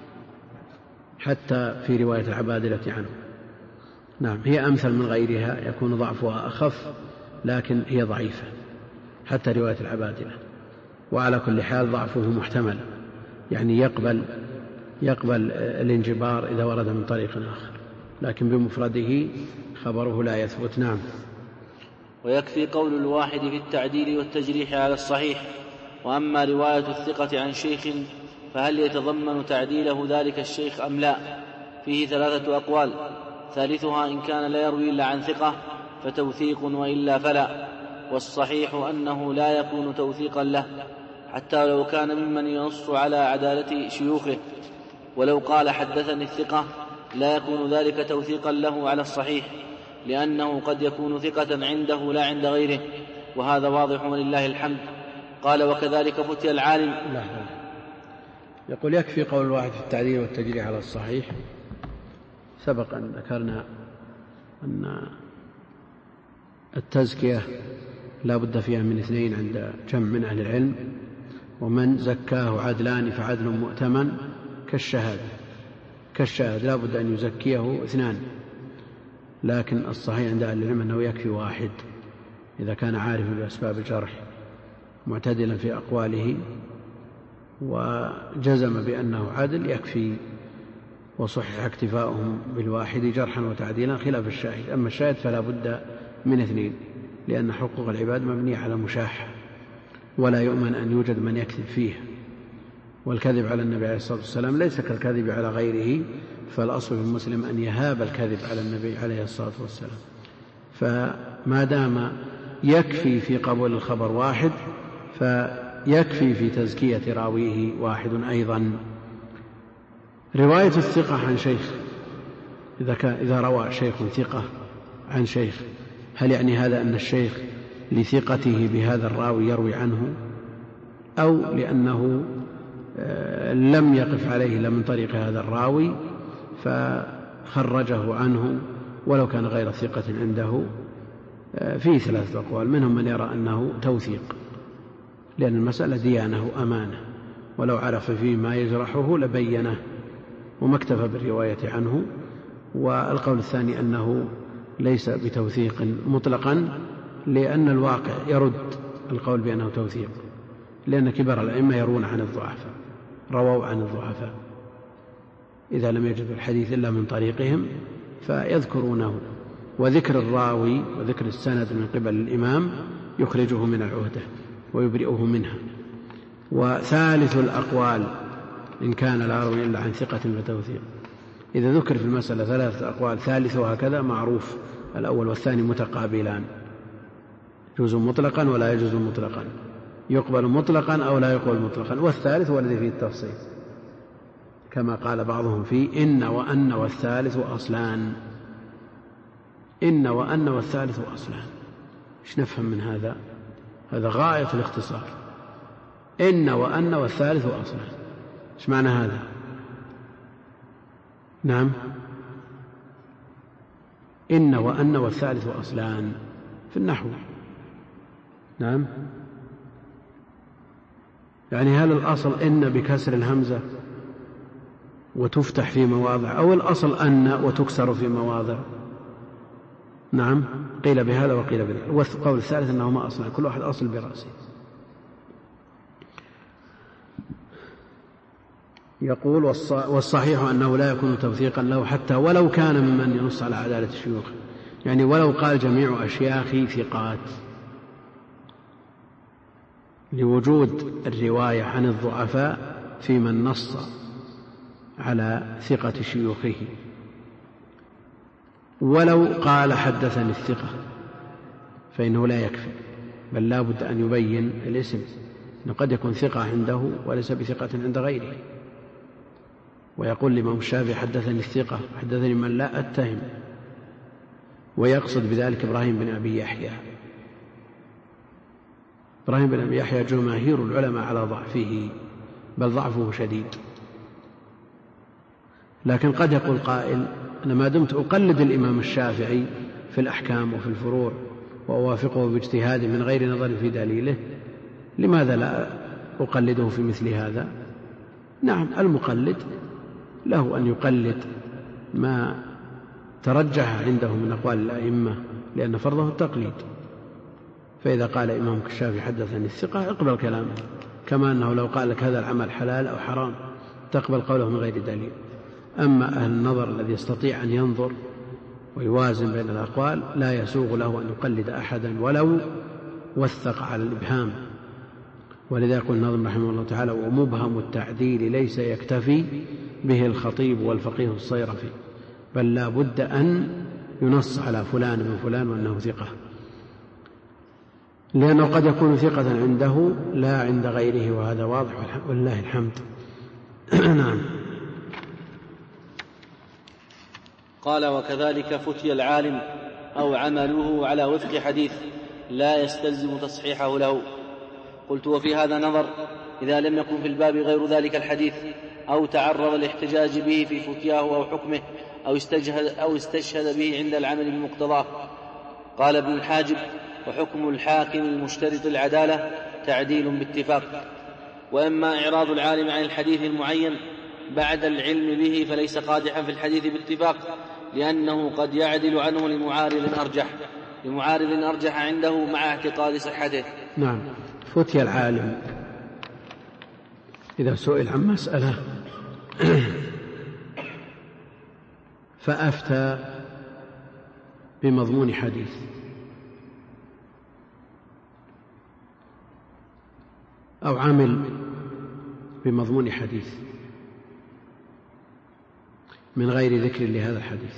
حتى في رواية العبادلة عنه. نعم، هي أمثل من غيرها، يكون ضعفها أخف، لكن هي ضعيفة حتى رواية العبادلة. وعلى كل حال ضعفه محتمل، يعني يقبل يقبل الانجبار إذا ورد من طريق آخر، لكن بمفرده خبره لا يثبت. نعم. ويكفي قول الواحد في التعديل والتجريح على الصحيح. وأما رواية الثقة عن شيخ فهل يتضمن تعديله ذلك الشيخ أم لا؟ فيه ثلاثة أقوال، ثالثها إن كان لا يروي إلا عن ثقة فتوثيق، وإلا فلا. والصحيح أنه لا يكون توثيقا له حتى لو كان ممن ينص على عدالة شيوخه، ولو قال حدثني الثقة لا يكون ذلك توثيقا له على الصحيح، لأنه قد يكون ثقة عنده لا عند غيره، وهذا واضح ولله الحمد. قال وكذلك فتي العالم. لا لا. يقول يكفي قول الواحد في التعديل والتجريح على الصحيح. سبق أن ذكرنا أن التزكية لا بد فيها من اثنين عند جمع من أهل العلم، ومن زكاه عدلان فعدل مؤتمن كالشهادة كالشهادة لا بد أن يزكيه اثنان، لكن الصحيح عند أهل العلم أنه يكفي واحد إذا كان عارفا بأسباب الجرح معتدلا في أقواله وجزم بأنه عدل يكفي. وصحح اكتفاؤهم بالواحد جرحا وتعديلا خلاف الشاهد. أما الشاهد فلا بد من اثنين، لأن حقوق العباد مبنية على مشاحة، ولا يؤمن أن يوجد من يكذب فيه. والكذب على النبي عليه الصلاة والسلام ليس كالكذب على غيره، فالأصل في المسلم أن يهاب الكذب على النبي عليه الصلاة والسلام. فما دام يكفي في قبول الخبر واحد فيكفي في تزكية راويه واحد أيضا. رواية الثقة عن شيخ، إذا, كان إذا روى شيخ ثقة عن شيخ، هل يعني هذا أن الشيخ لثقته بهذا الراوي يروي عنه، أو لأنه لم يقف عليه إلا من طريق هذا الراوي فخرجه عنه ولو كان غير ثقة عنده؟ فيه ثلاثة أقوال، منهم من يرى أنه توثيق، لأن المسألة ديانة أمانة، ولو عرف فيه ما يجرحه لبينه وما اكتفى بالرواية عنه. والقول الثاني أنه ليس بتوثيق مطلقا، لأن الواقع يرد القول بأنه توثيق، لأن كبار الأئمة يرون عن الضعفاء، رووا عن الضعفاء إذا لم يجدوا الحديث إلا من طريقهم فيذكرونه، وذكر الراوي وذكر السند من قبل الإمام يخرجه من العهدة ويبرئه منها. وثالث الأقوال إن كان لا يروي إلا عن ثقة فتوثيق. إذا ذكر في المسألة ثلاثة أقوال ثالثها هكذا معروف، الأول والثاني متقابلان، يجوز مطلقا ولا يجوز مطلقا، يقبل مطلقا أو لا يقبل مطلقا. والثالث هو الذي فيه التفصيل، كما قال بعضهم فيه إن وأن والثالث أصلان. إن وأن والثالث أصلان، إيش نفهم من هذا؟ هذا غاية الاختصار. إن وأن والثالث أصلان، إيش معنى هذا؟ نعم، إن وأن والثالث أصلان في النحو. نعم، يعني هل الأصل إن بكسر الهمزة وتفتح في مواضع، أو الأصل أن وتكسر في مواضع؟ نعم، قيل بهذا وقيل بهذا، والقول الثالث أنهما أصلان، كل واحد أصل برأسه. يقول والصحيح أنه لا يكون توثيقا له حتى ولو كان ممن ينص على عدالة الشيوخ، يعني ولو قال جميع أشياخي ثقات، لوجود الرواية عن الضعفاء في من نص على ثقة شيوخه. ولو قال حدثني الثقة فإنه لا يكفي، بل لا بد أن يبين الاسم، أنه قد يكون ثقة عنده وليس بثقة عند غيره. ويقول الإمام الشافعي حدثني الثقة، حدثني من لا أتهم، ويقصد بذلك إبراهيم بن أبي يحيى. إبراهيم بن أبي يحيى جماهير العلماء على ضعفه، بل ضعفه شديد. لكن قد يقول قائل أنا ما دمت أقلد الإمام الشافعي في الأحكام وفي الفروع وأوافقه باجتهاد من غير نظر في دليله، لماذا لا أقلده في مثل هذا؟ نعم، المقلد له أن يقلد ما ترجح عنده من أقوال الأئمة، لأن فرضه التقليد. فإذا قال إمامك الشافعي حدثني الثقة اقبل كلامه، كما أنه لو قال لك هذا العمل حلال أو حرام تقبل قوله من غير دليل. أما أهل النظر الذي يستطيع أن ينظر ويوازن بين الأقوال لا يسوغ له أن يقلد أحدا ولو وثق على الإبهام. ولذا يقول الناظم رحمه الله تعالى ومبهم التعديل ليس يكتفي به الخطيب والفقيه الصيرفي، بل لا بد أن ينص على فلان من فلان وأنه ثقة، لأنه قد يكون ثقة عنده لا عند غيره، وهذا واضح والله الحمد. نعم. قال وكذلك فتي العالم أو عمله على وفق حديث لا يستلزم تصحيحه له. قلت وفي هذا نظر إذا لم يكن في الباب غير ذلك الحديث، أو تعرض الاحتجاج به في فتياه أو حكمه، أو استشهد, أو استشهد به عند العمل بمقتضاه. قال ابن الحاجب وحكم الحاكم المشترط العدالة تعديل باتفاق. وأما إعراض العالم عن الحديث المعين بعد العلم به فليس قادحا في الحديث باتفاق، لأنه قد يعدل عنه لمعارض أرجح لمعارض أرجح عنده مع اعتقاد صحته. نعم. فتي العالم إذا سئل عن مسألة فأفتى بمضمون حديث أو عمل بمضمون حديث من غير ذكر لهذا الحديث،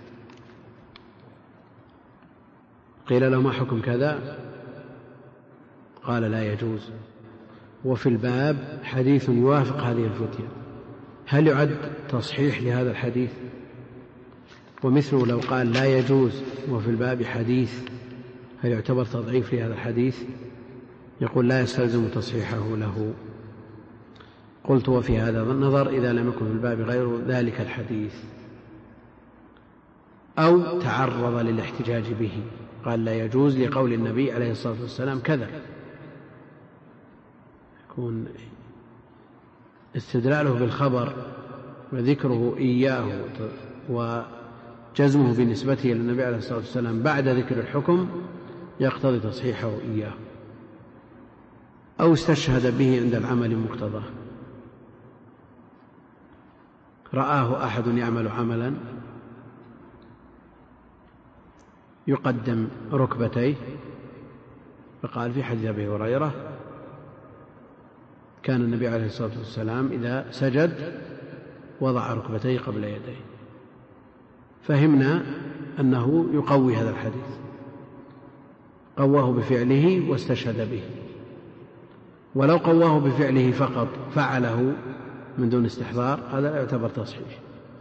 قيل له ما حكم كذا؟ قال لا يجوز، وفي الباب حديث يوافق هذه الفتية، هل يعد تصحيح لهذا الحديث؟ ومثله لو قال لا يجوز وفي الباب حديث، هل يعتبر تضعيف لهذا الحديث؟ يقول لا يستلزم تصحيحه له. قلت وفي هذا النظر إذا لم يكن في الباب غير ذلك الحديث، أو تعرض للاحتجاج به، قال لا يجوز لقول النبي عليه الصلاة والسلام كذا، يكون استدلاله بالخبر وذكره إياه وجزمه بنسبته للنبي عليه الصلاة والسلام بعد ذكر الحكم يقتضي تصحيحه إياه، أو استشهد به عند العمل مقتضاه، رآه أحد يعمل عملا يقدم ركبتيه، فقال في حديث أبي هريرة كان النبي عليه الصلاة والسلام إذا سجد وضع ركبتيه قبل يديه، فهمنا أنه يقوي هذا الحديث، قواه بفعله واستشهد به. ولو قواه بفعله فقط فعله من دون استحضار هذا لا يعتبر تصحيح.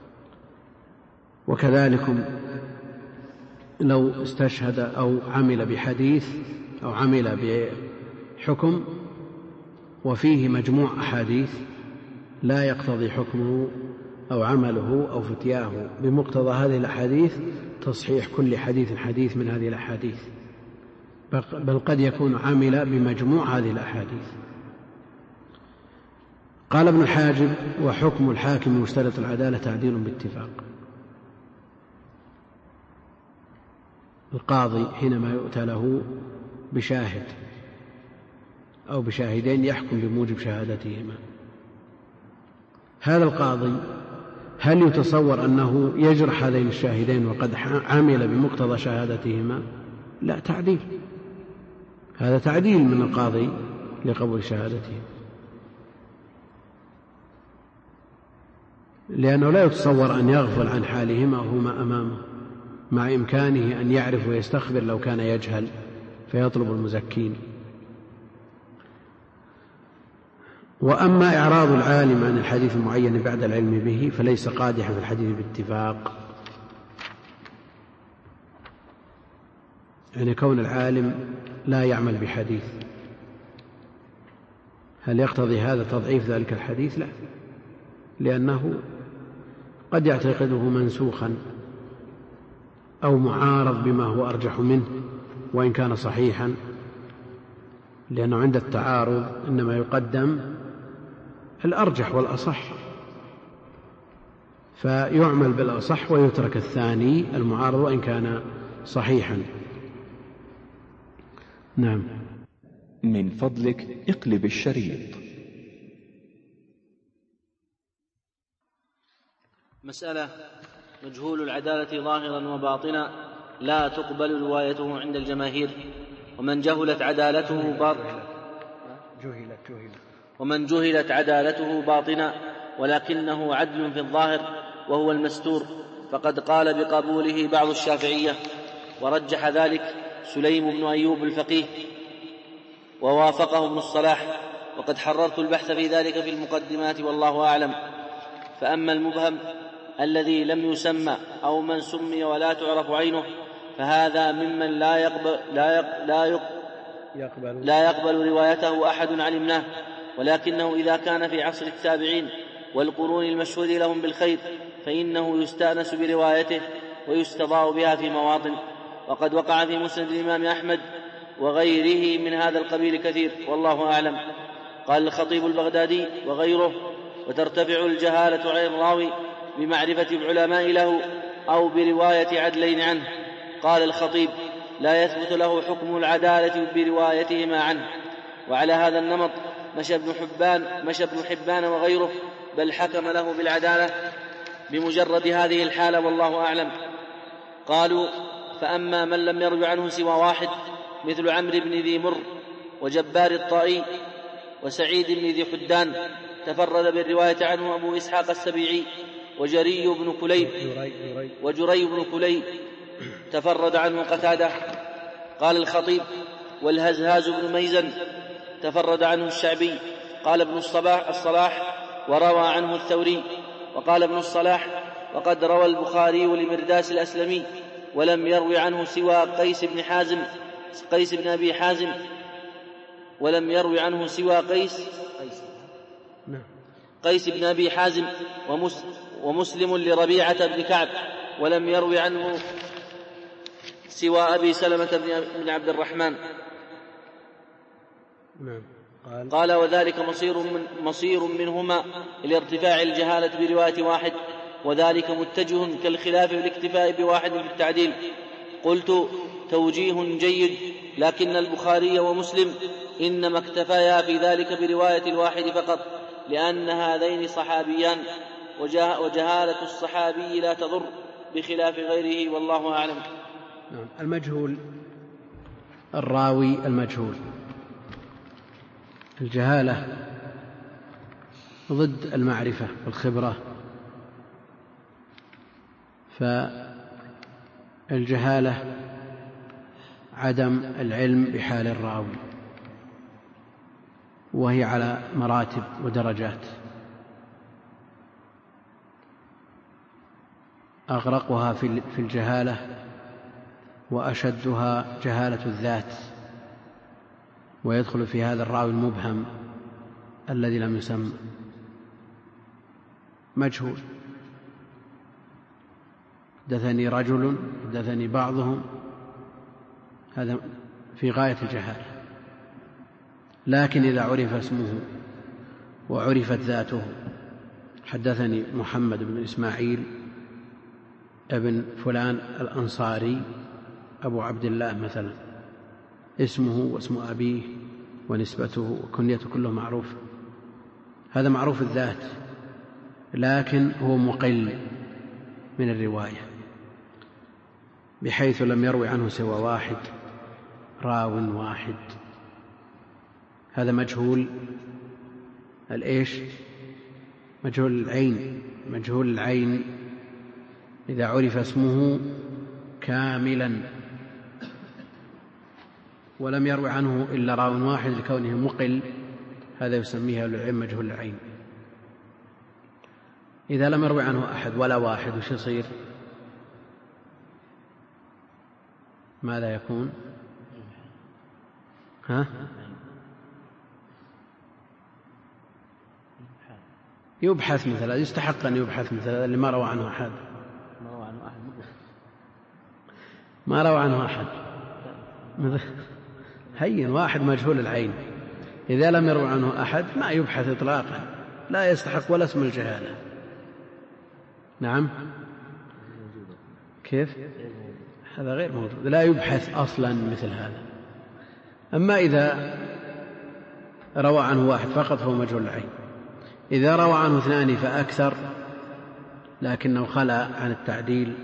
وكذلك لو استشهد أو عمل بحديث أو عمل بحكم وفيه مجموع أحاديث لا يقتضي حكمه أو عمله أو فتياه بمقتضى هذه الأحاديث تصحيح كل حديث حديث من هذه الأحاديث، بل قد يكون عامل بمجموع هذه الأحاديث. قال ابن الحاجب: وحكم الحاكم مشترط العدالة تعديل باتفاق. القاضي حينما يؤتى له بشاهد أو بشاهدين يحكم بموجب شهادتهما، هذا القاضي هل يتصور أنه يجرح هذين الشاهدين وقد عمل بمقتضى شهادتهما؟ لا، تعديل، هذا تعديل من القاضي لقبول شهادتهم، لأنه لا يتصور أن يغفل عن حالهما وهما أمامه، مع إمكانه أن يعرف ويستخبر لو كان يجهل فيطلب المزكين. وأما إعراض العالم عن الحديث المعين بعد العلم به فليس قادحا في الحديث باتفاق، يعني كون العالم لا يعمل بحديث هل يقتضي هذا تضعيف ذلك الحديث؟ لا، لأنه قد يعتقده منسوخا أو معارض بما هو أرجح منه وإن كان صحيحا، لأنه عند التعارض إنما يقدم الأرجح والأصح، فيعمل بالأصح ويترك الثاني المعارض وإن كان صحيحا. نعم. من فضلك اقلب الشريط. مسألة: مجهول العدالة ظاهرا وباطنا لا تقبل روايته عند الجماهير، ومن جهلت عدالته باطنا جهلت جهلت ومن جهلت عدالته باطنا ولكنه عدل في الظاهر وهو المستور، فقد قال بقبوله بعض الشافعية، ورجح ذلك سليم بن أيوب الفقيه ووافقه ابن الصلاح، وقد حررت البحث في ذلك في المقدمات والله أعلم. فأما المبهم الذي لم يسمى أو من سمي ولا تعرف عينه فهذا ممن لا يقبل, لا يقبل, لا يقبل, لا يقبل روايته أحد علمناه، ولكنه إذا كان في عصر التابعين والقرون المشهود لهم بالخير فإنه يستأنس بروايته ويستضاء بها في مواطن، وقد وقع في مسند الإمام أحمد وغيره من هذا القبيل كثير، والله أعلم. قال الخطيب البغدادي وغيره: وترتفع الجهالة عن الراوي بمعرفة العلماء له أو برواية عدلين عنه. قال الخطيب: لا يثبت له حكم العدالة بروايتهما عنه. وعلى هذا النمط مشى ابن حبان, مشى ابن حبان وغيره، بل حكم له بالعدالة بمجرد هذه الحالة، والله أعلم. قالوا: فأما من لم يرو عنه سوى واحد مثل عمرو بن ذي مر وجبار الطائي وسعيد بن ذي حدان تفرد بالرواية عنه أبو إسحاق السبيعي وجري بن كليب وجري بن كليب تفرد عنه قتادة. قال الخطيب: والهزهاز بن ميزن تفرد عنه الشعبي. قال ابن الصلاح, الصلاح وروى عنه الثوري. وقال ابن الصلاح: وقد روى البخاري لمرداس الأسلمي ولم يروي عنه سوى قيس بن حازم قيس بن أبي حازم ولم يروي عنه سوى قيس قيس بن أبي حازم ومسلم لربيعة بن كعب ولم يروي عنه سوى أبي سلمة بن عبد الرحمن. قال, قال: وذلك مصير, من مصير منهما لارتفاع الجهالة برواية واحد، وذلك متجه كالخلاف بالاكتفاء بواحد في التعديل. قلت: توجيه جيد، لكن البخاري ومسلم إنما اكتفايا في ذلك برواية الواحد فقط، لأن هذين صحابيان، وجهالة الصحابي لا تضر بخلاف غيره، والله أعلم. المجهول الراوي المجهول، الجهالة ضد المعرفة والخبرة، فالجهالة عدم العلم بحال الراوي، وهي على مراتب ودرجات، أغرقها في الجهالة وأشدها جهالة الذات، ويدخل في هذا الراوي المبهم الذي لم يسمى مجهول. حدثني رجل، حدثني بعضهم، هذا في غاية الجهالة. لكن إذا عرف اسمه وعرفت ذاته، حدثني محمد بن إسماعيل ابن فلان الأنصاري أبو عبد الله مثلا، اسمه واسم أبيه ونسبته وكنيته كله معروف، هذا معروف الذات، لكن هو مقل من الرواية بحيث لم يروي عنه سوى واحد، راو واحد، هذا مجهول الإيش؟ مجهول العين. مجهول العين إذا عرف اسمه كاملا ولم يروي عنه إلا راو واحد لكونه مقل، هذا يسميه أهل العلم مجهول العين. إذا لم يروي عنه أحد ولا واحد، وش يصير؟ ماذا يكون؟ ها؟ يبحث مثلا، يستحق أن يبحث مثلا اللي ما روى عنه أحد، ما روى عنه أحد هين واحد مجهول العين، إذا لم يروى عنه أحد ما يبحث إطلاقا، لا يستحق ولا اسم الجهالة. نعم، كيف؟ هذا غير موجود، لا يبحث أصلا مثل هذا. أما إذا روى عنه واحد فقط فهو مجهول العين. إذا روى عنه اثنان فأكثر لكنه خلا عن التعديل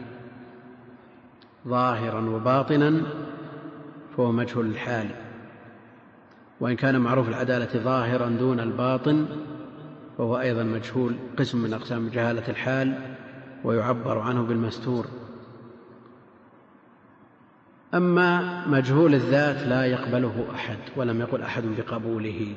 ظاهرا وباطنا فهو مجهول الحال، وإن كان معروف العدالة ظاهرا دون الباطن فهو أيضا مجهول، قسم من أقسام جهالة الحال، ويعبر عنه بالمستور. أما مجهول الذات لا يقبله أحد، ولم يقل أحد بقبوله،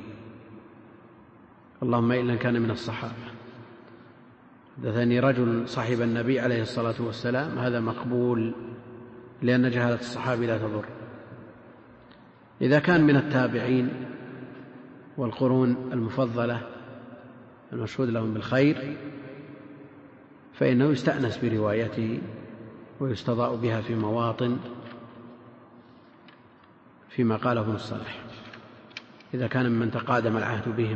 اللهم إلا كان من الصحابة. حدثني رجل صاحب النبي عليه الصلاة والسلام، هذا مقبول لأن جهالة الصحابي لا تضر. إذا كان من التابعين والقرون المفضلة المشهود لهم بالخير فإنه يستأنس بروايته ويستضاء بها في مواطن فيما قاله ابن الصلاح، إذا كان ممن تقادم العهد بهم.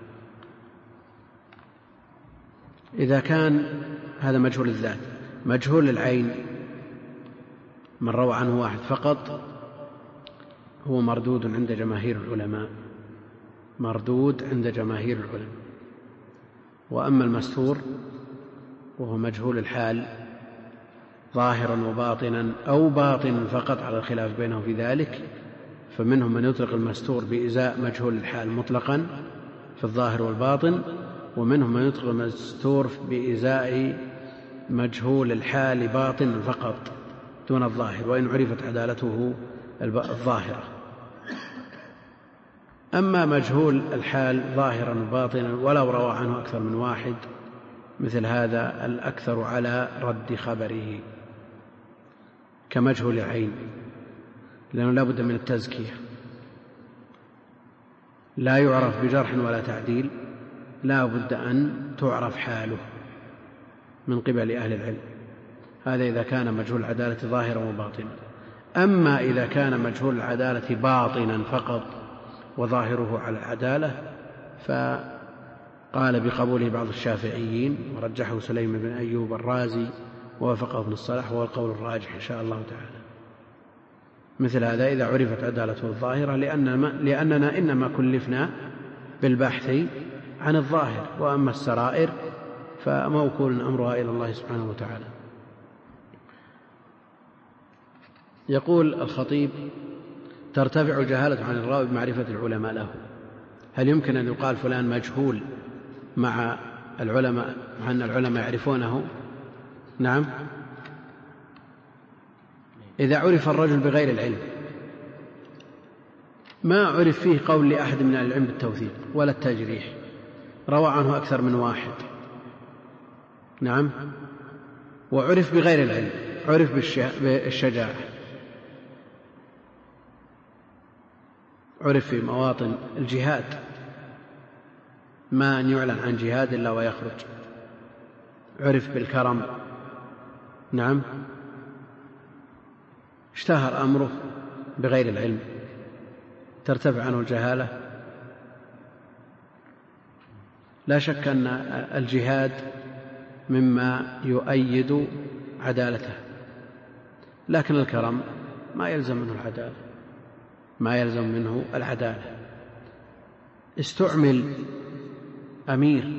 إذا كان هذا مجهول الذات. مجهول العين من روى عنه واحد فقط هو مردود عند جماهير العلماء، مردود عند جماهير العلماء. وأما المستور وهو مجهول الحال ظاهرا وباطنا أو باطنا فقط على الخلاف بينهم في ذلك، فمنهم من يطلق المستور بإزاء مجهول الحال مطلقا في الظاهر والباطن، ومنهم من يطلق المستور بإزاء مجهول الحال باطنا فقط دون الظاهر، وإن عرفت عدالته الظاهرة. أما مجهول الحال ظاهرا وباطنا ولو روى عنه أكثر من واحد، مثل هذا الأكثر على رد خبره كمجهول العين، لأنه لا بد من التزكية، لا يعرف بجرح ولا تعديل، لا بد أن تعرف حاله من قبل أهل العلم. هذا إذا كان مجهول العدالة ظاهرا وباطنا. أما إذا كان مجهول العدالة باطنا فقط وظاهره على العدالة فقال بقبوله بعض الشافعيين، ورجحه سليم بن أيوب الرازي ووافقه ابن الصلاح، وهو القول الراجح إن شاء الله تعالى. مثل هذا إذا عرفت عدالته الظاهرة، لأننا إنما كلفنا بالبحث عن الظاهر، وأما السرائر فموكول أمرها إلى الله سبحانه وتعالى. يقول الخطيب: ترتفع جهالة عن الراوي بمعرفة العلماء له. هل يمكن أن يقال فلان مجهول مع العلماء مع أن العلماء يعرفونه؟ نعم، إذا عرف الرجل بغير العلم، ما عرف فيه قول لأحد من العلم بالتوثيق ولا التجريح، روى عنه أكثر من واحد، نعم، وعرف بغير العلم، عرف بالشجاعة، عرف في مواطن الجهاد، ما أن يعلن عن جهاد إلا ويخرج، عرف بالكرم، نعم، اشتهر أمره بغير العلم ترتفع عنه الجهالة. لا شك أن الجهاد مما يؤيد عدالته، لكن الكرم ما يلزم منه العدالة، ما يلزم منه العدالة. استعمل أمير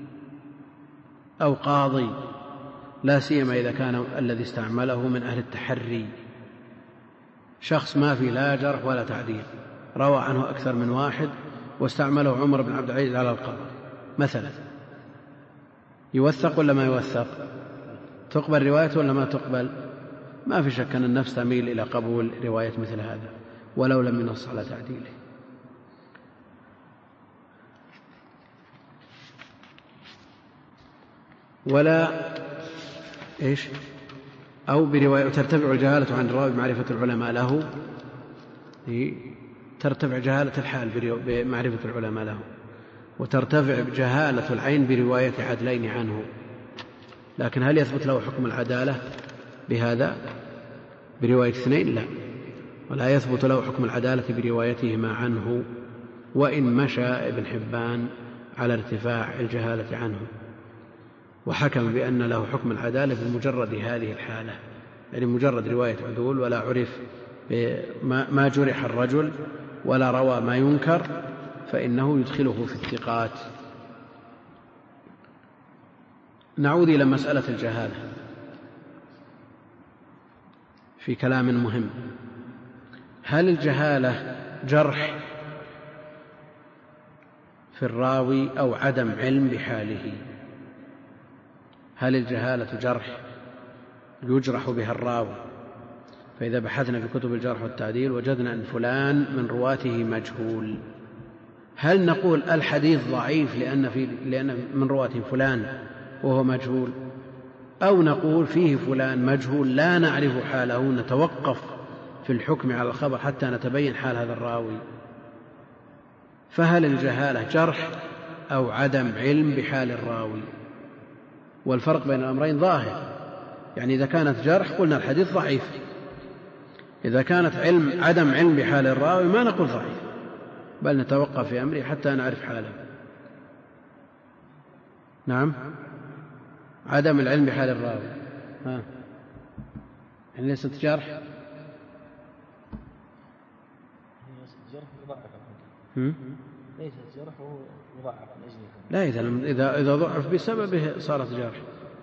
أو قاضي، لا سيما إذا كان الذي استعمله من أهل التحري، شخص ما في لا جرح ولا تعديل، روى عنه أكثر من واحد واستعمله عمر بن عبد العزيز على القضاء مثلا، يوثق ولا ما يوثق؟ تقبل روايته ولا ما تقبل؟ ما في شك أن النفس تميل إلى قبول رواية مثل هذا ولو لم ينص على تعديله. ولا إيش أو برواية ترتفع الجهالة عن الراوي بمعرفة العلماء له، ترتفع جهالة الحال بمعرفة العلماء له، وترتفع جهالة العين برواية عدلين عنه. لكن هل يثبت له حكم العدالة بهذا برواية اثنين؟ لا، ولا يثبت له حكم العدالة بروايتهما عنه، وإن مشى ابن حبان على ارتفاع الجهالة عنه وحكم بأن له حكم العدالة بمجرد هذه الحالة، يعني مجرد رواية عدول ولا عرف ما جرح الرجل ولا روى ما ينكر، فإنه يدخله في الثقات. نعود إلى مسألة الجهالة في كلام مهم. هل الجهالة جرح في الراوي أو عدم علم بحاله؟ هل الجهالة جرح يجرح بها الراوي؟ فإذا بحثنا في كتب الجرح والتعديل وجدنا أن فلان من رواته مجهول، هل نقول الحديث ضعيف لأن, في لأن من رواته فلان وهو مجهول، أو نقول فيه فلان مجهول لا نعرف حاله، نتوقف في الحكم على الخبر حتى نتبين حال هذا الراوي؟ فهل الجهالة جرح أو عدم علم بحال الراوي؟ والفرق بين الأمرين ظاهر، يعني إذا كانت جرح قلنا الحديث ضعيف، إذا كانت علم عدم علم بحال الراوي ما نقول ضعيف، بل نتوقف في أمره حتى نعرف حاله. نعم، عدم العلم بحال الراوي ها، يعني ليست جرح، ليست جرح وهو يضعف من أجله. لا، إذا إذا إذا ضعف بسببه صارت جرح.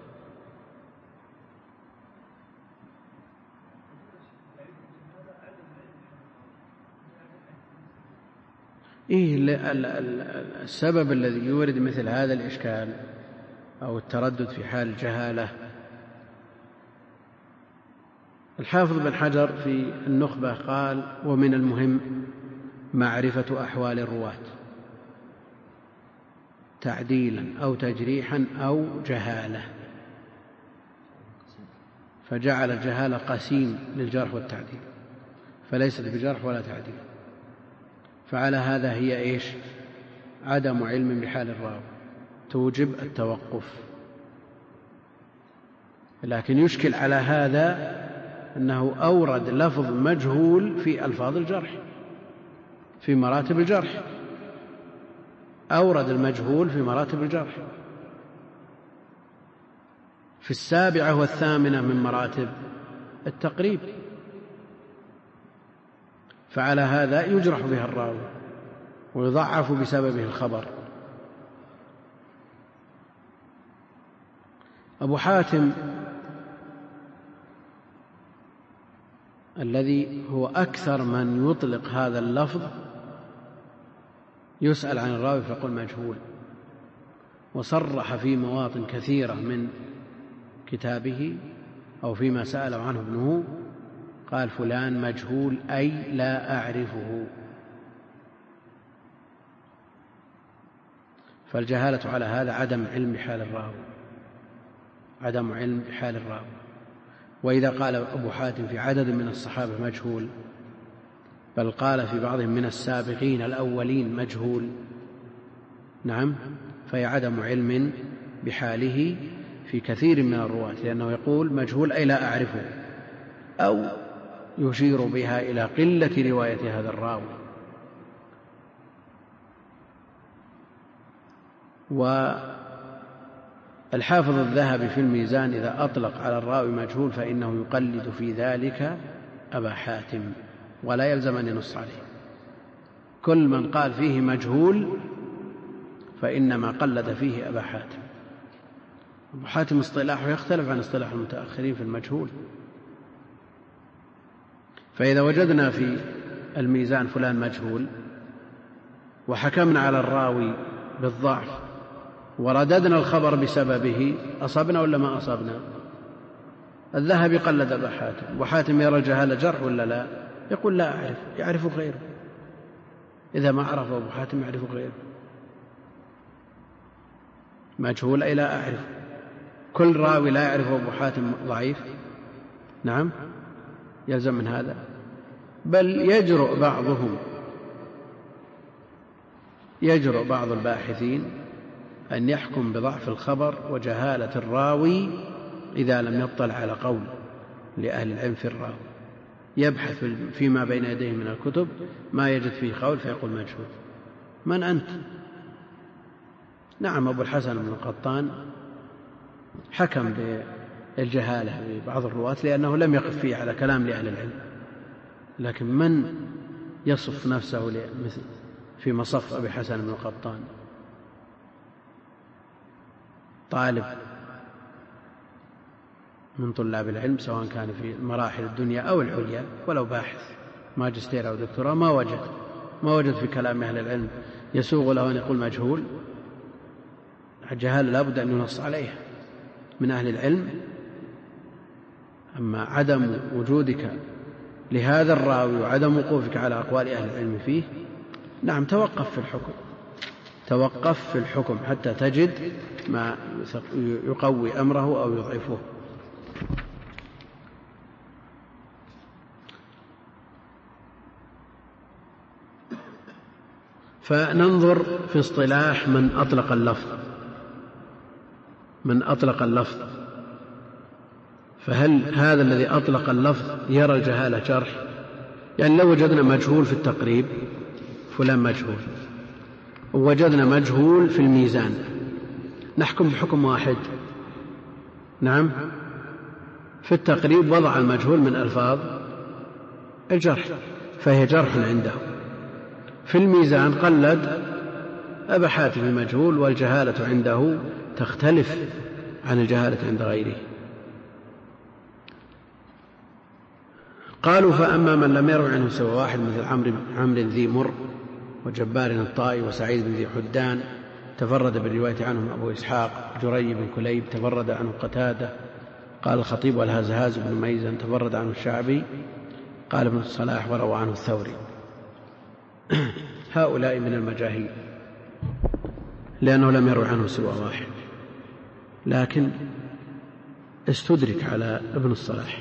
إيه السبب الذي يورد مثل هذا الإشكال أو التردد في حال الجهالة؟ الحافظ بن حجر في النخبة قال: ومن المهم معرفة أحوال الرواة تعديلا أو تجريحا أو جهالة، فجعل الجهالة قسيم للجرح والتعديل، فليست بجرح ولا تعديل. فعلى هذا هي إيش؟ عدم علم بحال الراوي توجب التوقف. لكن يشكل على هذا أنه أورد لفظ مجهول في ألفاظ الجرح، في مراتب الجرح، أورد المجهول في مراتب الجرح في السابعة والثامنة من مراتب التقريب، فعلى هذا يجرح بها الراوي ويضعف بسببه الخبر. أبو حاتم الذي هو أكثر من يطلق هذا اللفظ يسأل عن الراوي فيقول مجهول، وصرح في مواطن كثيرة من كتابه أو فيما سأل عنه ابنه قال فلان مجهول أي لا أعرفه. فالجهالة على هذا عدم علم بحال الراوي، عدم علم بحال الراوي. وإذا قال أبو حاتم في عدد من الصحابة مجهول، بل قال في بعضهم من السابقين الأولين مجهول، نعم، فهي عدم علم بحاله في كثير من الرواة، لأنه يقول مجهول أي لا أعرفه، أو يشير بها إلى قلة رواية هذا الراوي. والحافظ الذهبي في الميزان إذا أطلق على الراوي مجهول فإنه يقلد في ذلك أبا حاتم ولا يلزم أن ينص عليه. كل من قال فيه مجهول فإنما قلد فيه أبا حاتم. أبو حاتم اصطلاحه يختلف عن اصطلاح المتأخرين في المجهول. فإذا وجدنا في الميزان فلان مجهول وحكمنا على الراوي بالضعف ورددنا الخبر بسببه، أصبنا ولا ما أصبنا؟ الذهبي قلد أبا حاتم، وحاتم يرى الجهالة جرح ولا لا؟ يقول لا أعرف، يعرف غيره. إذا ما عرف أبو حاتم يعرف غيره. مجهول أي لا أعرف. كل راوي لا يعرف أبو حاتم ضعيف؟ نعم، يلزم من هذا. بل يجرؤ بعضهم يجرؤ بعض الباحثين أن يحكم بضعف الخبر وجهالة الراوي إذا لم يطلع على قول لأهل العلم في الراوي، يبحث فيما بين يديه من الكتب ما يجد فيه قول فيقول مجهول. من أنت؟ نعم، أبو الحسن بن القطان حكم بالجهالة ببعض الرواة لأنه لم يقف فيه على كلام لأهل العلم، لكن من يصف نفسه في مصف أبي حسن بن القطان؟ طالب من طلاب العلم سواء كان في مراحل الدنيا أو العليا، ولو باحث ماجستير أو دكتوراه، ما وجد ما وجد في كلام أهل العلم يسوغ له أن يقول مجهول. الجهالة لا بد أن ينص عليها من أهل العلم. أما عدم وجودك لهذا الراوي وعدم وقوفك على أقوال أهل العلم فيه، نعم، توقف في الحكم توقف في الحكم حتى تجد ما يقوي أمره أو يضعفه. فننظر في اصطلاح من أطلق اللفظ من أطلق اللفظ فهل هذا الذي أطلق اللفظ يرى الجهالة جرح؟ يعني لو وجدنا مجهول في التقريب فلان مجهول، ووجدنا مجهول في الميزان، نحكم بحكم واحد. نعم، في التقريب وضع المجهول من ألفاظ الجرح فهي جرح عنده. في الميزان قلد أبا حاتم المجهول والجهالة عنده تختلف عن الجهالة عند غيره. قالوا فأما من لم يروي عنه سوى واحد مثل عمرو ذي مر وجبار الطائي وسعيد بن ذي حدان تفرد بالرواية عنهم أبو إسحاق، جري بن كليب تفرد عنه قتادة، قال الخطيب والهزهاز بن ميزن تفرد عنه الشعبي، قال ابن الصلاح وروى عنه الثوري. هؤلاء من المجاهيل لأنه لم يروي عنه سوى واحد، لكن استدرك على ابن الصلاح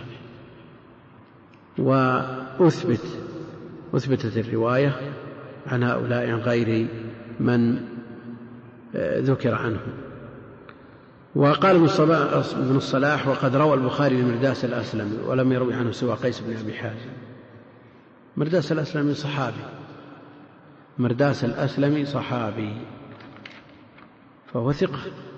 وأثبت أثبتت الرواية عن هؤلاء عن غير من ذكر عنه. وقال ابن الصلاح وقد روى البخاري لمرداس الأسلمي ولم يروي عنه سوى قيس بن أبي حازم. مرداس الأسلمي صحابي مرداس الأسلمي صحابي فهو ثقة،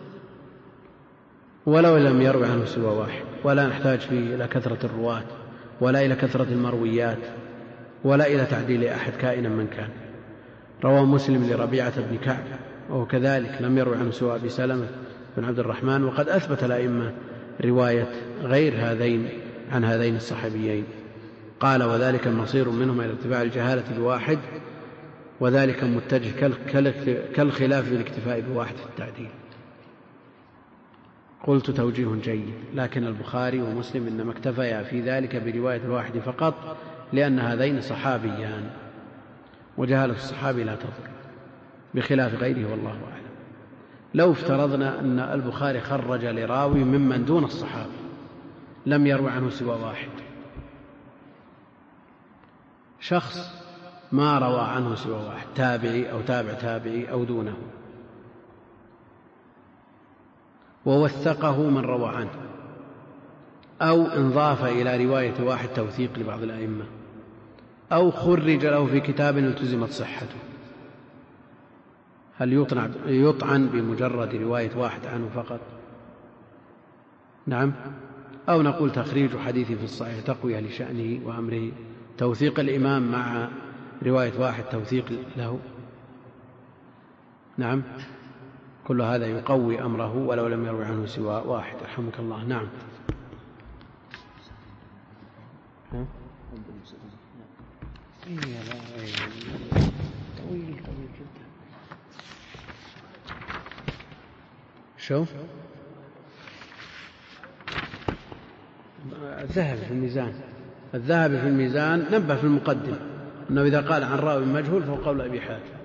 ولو لم يروي عنه سوى واحد، ولا نحتاج فيه إلى كثرة الرواة ولا إلى كثرة المرويات ولا إلى تعديل أحد كائنا من كان. روى مسلم لربيعة بن كعب وهو كذلك لم يروي عنه سوى أبي سلمة بن عبد الرحمن، وقد أثبت الأئمة رواية غير هذين عن هذين الصحابيين. قال وذلك مصير منهم إلى اتباع الجهالة بواحد، وذلك متجه كالخلاف في الاكتفاء بواحد في التعديل. قلت توجيه جيد، لكن البخاري ومسلم إنما اكتفيا في ذلك برواية الواحد فقط لأن هذين صحابيان، وجهالة الصحابي لا تضر بخلاف غيره والله أعلم. لو افترضنا أن البخاري خرج لراوي ممن دون الصحابة لم يروي عنه سوى واحد، شخص ما روى عنه سوى واحد، تابعي أو تابع تابعي أو دونه، ووثقه من روى عنه، أو انضاف إلى رواية واحد توثيق لبعض الأئمة، أو خرج له في كتاب التزمت صحته. هل يطعن, يطعن بمجرد رواية واحد عنه فقط؟ نعم. أو نقول تخريج حديث في الصحيح تقوية لشأنه وأمره، توثيق الإمام مع رواية واحد توثيق له. نعم، كل هذا يقوي أمره ولو لم يروي عنه سوى واحد. رحمك الله. نعم. طويل طويل جدا. شو الذهب في الميزان، الذهب في الميزان نبه في المقدم أنه إذا قال عن راوي مجهول فهو قول أبي حاتم.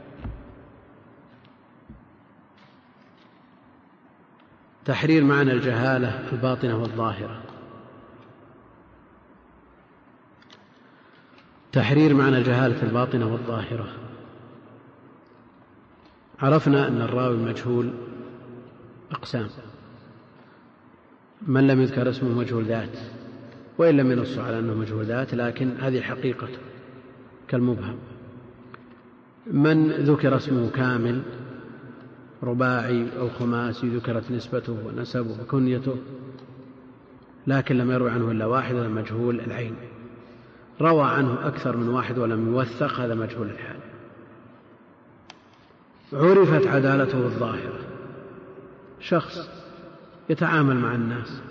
تحرير معنى الجهالة في الباطنة والظاهرة. تحرير معنى الجهالة في الباطنة والظاهرة. عرفنا أن الراوي المجهول أقسام: من لم يذكر اسمه مجهول ذات، وإن لم ينص على أنه مجهول ذات لكن هذه حقيقته كالمبهم. من ذكر اسمه كامل رباعي أو خماسي ذكرت نسبته ونسبه وكنيته لكن لم يروي عنه إلا واحد، هذا مجهول العين. روى عنه أكثر من واحد ولم يوثق، هذا مجهول الحال. عرفت عدالته الظاهرة: شخص يتعامل مع الناس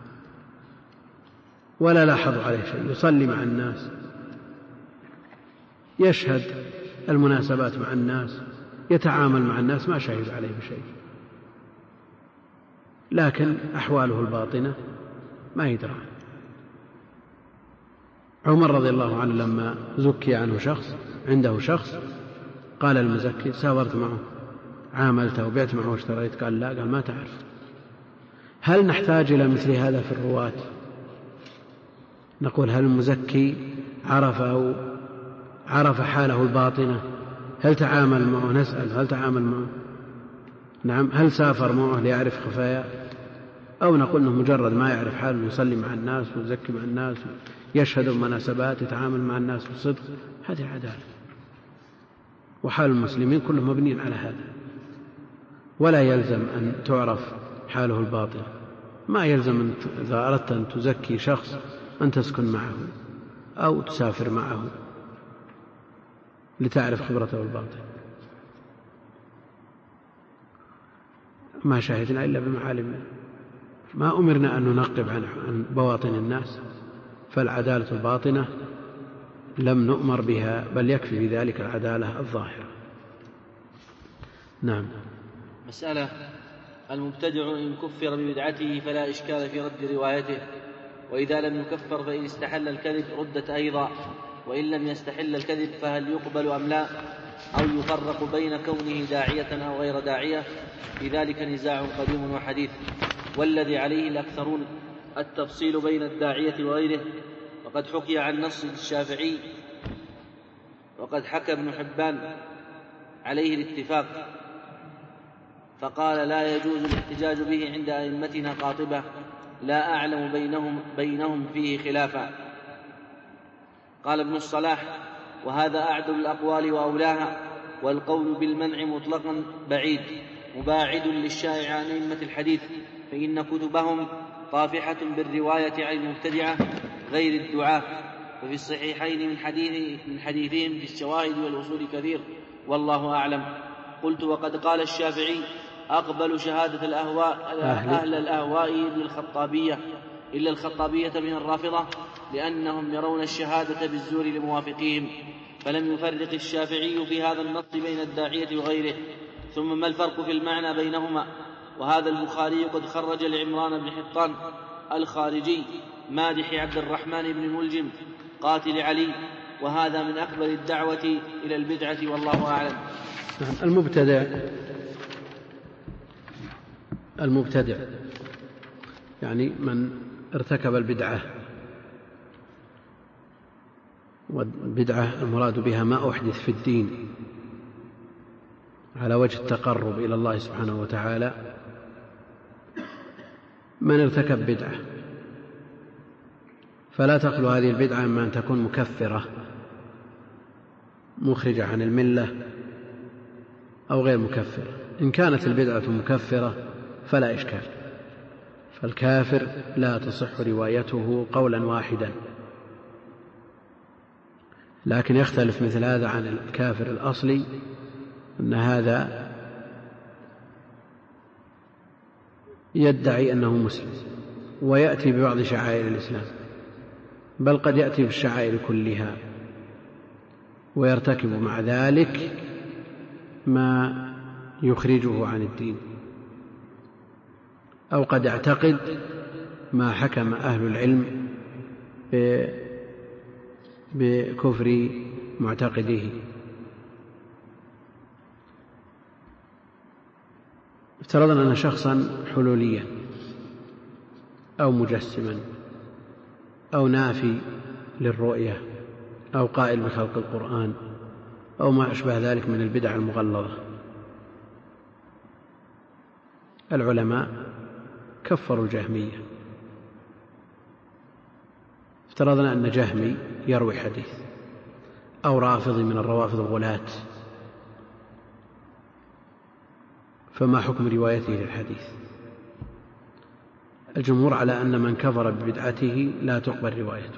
ولا لاحظوا عليه شيء، يصلي مع الناس، يشهد المناسبات مع الناس، يتعامل مع الناس، ما شهد عليه بشيء، لكن أحواله الباطنة ما يدرى. عمر رضي الله عنه لما زكي عنه شخص، عنده شخص، قال المزكي: سافرت معه، عاملته وبعت معه واشتريت؟ قال لا. قال: ما تعرف. هل نحتاج إلى مثل هذا في الرواة؟ نقول: هل المزكي عرفه عرف حاله الباطنة؟ هل تعامل معه؟ نسأل: هل تعامل معه؟ نعم. هل سافر معه ليعرف خفاياه؟ أو نقول أنه مجرد ما يعرف حاله، يصلي مع الناس ويزكي مع الناس، يشهد المناسبات، يتعامل مع الناس بالصدق، هذه عدالة. وحال المسلمين كلهم مبنيين على هذا، ولا يلزم أن تعرف حاله الباطنة. ما يلزم أن إذا أردت أن تزكي شخص أن تسكن معه أو تسافر معه لتعرف خبرته الباطنة. ما شاهدنا إلا بمعالمنا، ما أمرنا أن ننقب عن بواطن الناس، فالعدالة الباطنة لم نؤمر بها، بل يكفي في ذلك العدالة الظاهرة. نعم. مسألة: المبتدع إن كفر ببدعته فلا إشكال في رد روايته، وإذا لم يكفر فإن استحل الكذب ردت أيضا، وإن لم يستحل الكذب فهل يقبل أم لا، أو يفرق بين كونه داعية أو غير داعية؟ في ذلك نزاع قديم وحديث، والذي عليه الأكثرون التفصيل بين الداعية وغيره. وقد حكي عن نص الشافعي، وقد حكى ابن حبان عليه الاتفاق، فقال: لا يجوز الاحتجاج به عند أئمتنا قاطبة، لا أعلم بينهم, بينهم فيه خلافا. قال ابن الصلاح: وهذا أعدل الأقوال وأولاها، والقول بالمنع مطلقا بعيد مباعد للشائع عن أئمة الحديث، فإن كتبهم طافحة بالرواية عن المبتدعة غير الدعاة، وفي الصحيحين من, حديث من حديثهم في الشواهد والأصول كثير، والله أعلم. قلت: وقد قال الشافعي: أقبل شهادة الأهواء أهل الأهواء للخطابية إلا الخطابية من الرافضة، لأنهم يرون الشهادة بالزور لموافقيهم، فلم يفرق الشافعي في هذا النص بين الداعية وغيره. ثم ما الفرق في المعنى بينهما؟ وهذا البخاري قد خرج لعمران بن حطان الخارجي مادح عبد الرحمن بن ملجم قاتل علي، وهذا من أكبر الدعوة إلى البدعة، والله أعلم. المبتدع المبتدع يعني من ارتكب البدعة، والبدعة المراد بها ما أحدث في الدين على وجه التقرب إلى الله سبحانه وتعالى من ارتكب بدعة، فلا تخلو هذه البدعة إما أن تكون مكفرة مخرجة عن الملة أو غير مكفرة. إن كانت البدعة مكفرة فلا إشكال، فالكافر لا تصح روايته قولا واحدا، لكن يختلف مثل هذا عن الكافر الأصلي، أن هذا يدعي أنه مسلم ويأتي ببعض شعائر الإسلام، بل قد يأتي بالشعائر كلها ويرتكب مع ذلك ما يخرجه عن الدين، أو قد يعتقد ما حكم أهل العلم بكفر معتقده. افترضنا أن شخصا حلوليا أو مجسما أو نافي للرؤية أو قائل بخلق القرآن أو ما أشبه ذلك من البدع المغلظة، العلماء كفروا الجهمية. افترضنا أن جهمي يروي حديث أو رافضي من الروافض الغلاة، فما حكم روايته للحديث؟ الجمهور على أن من كفر ببدعته لا تقبل روايته،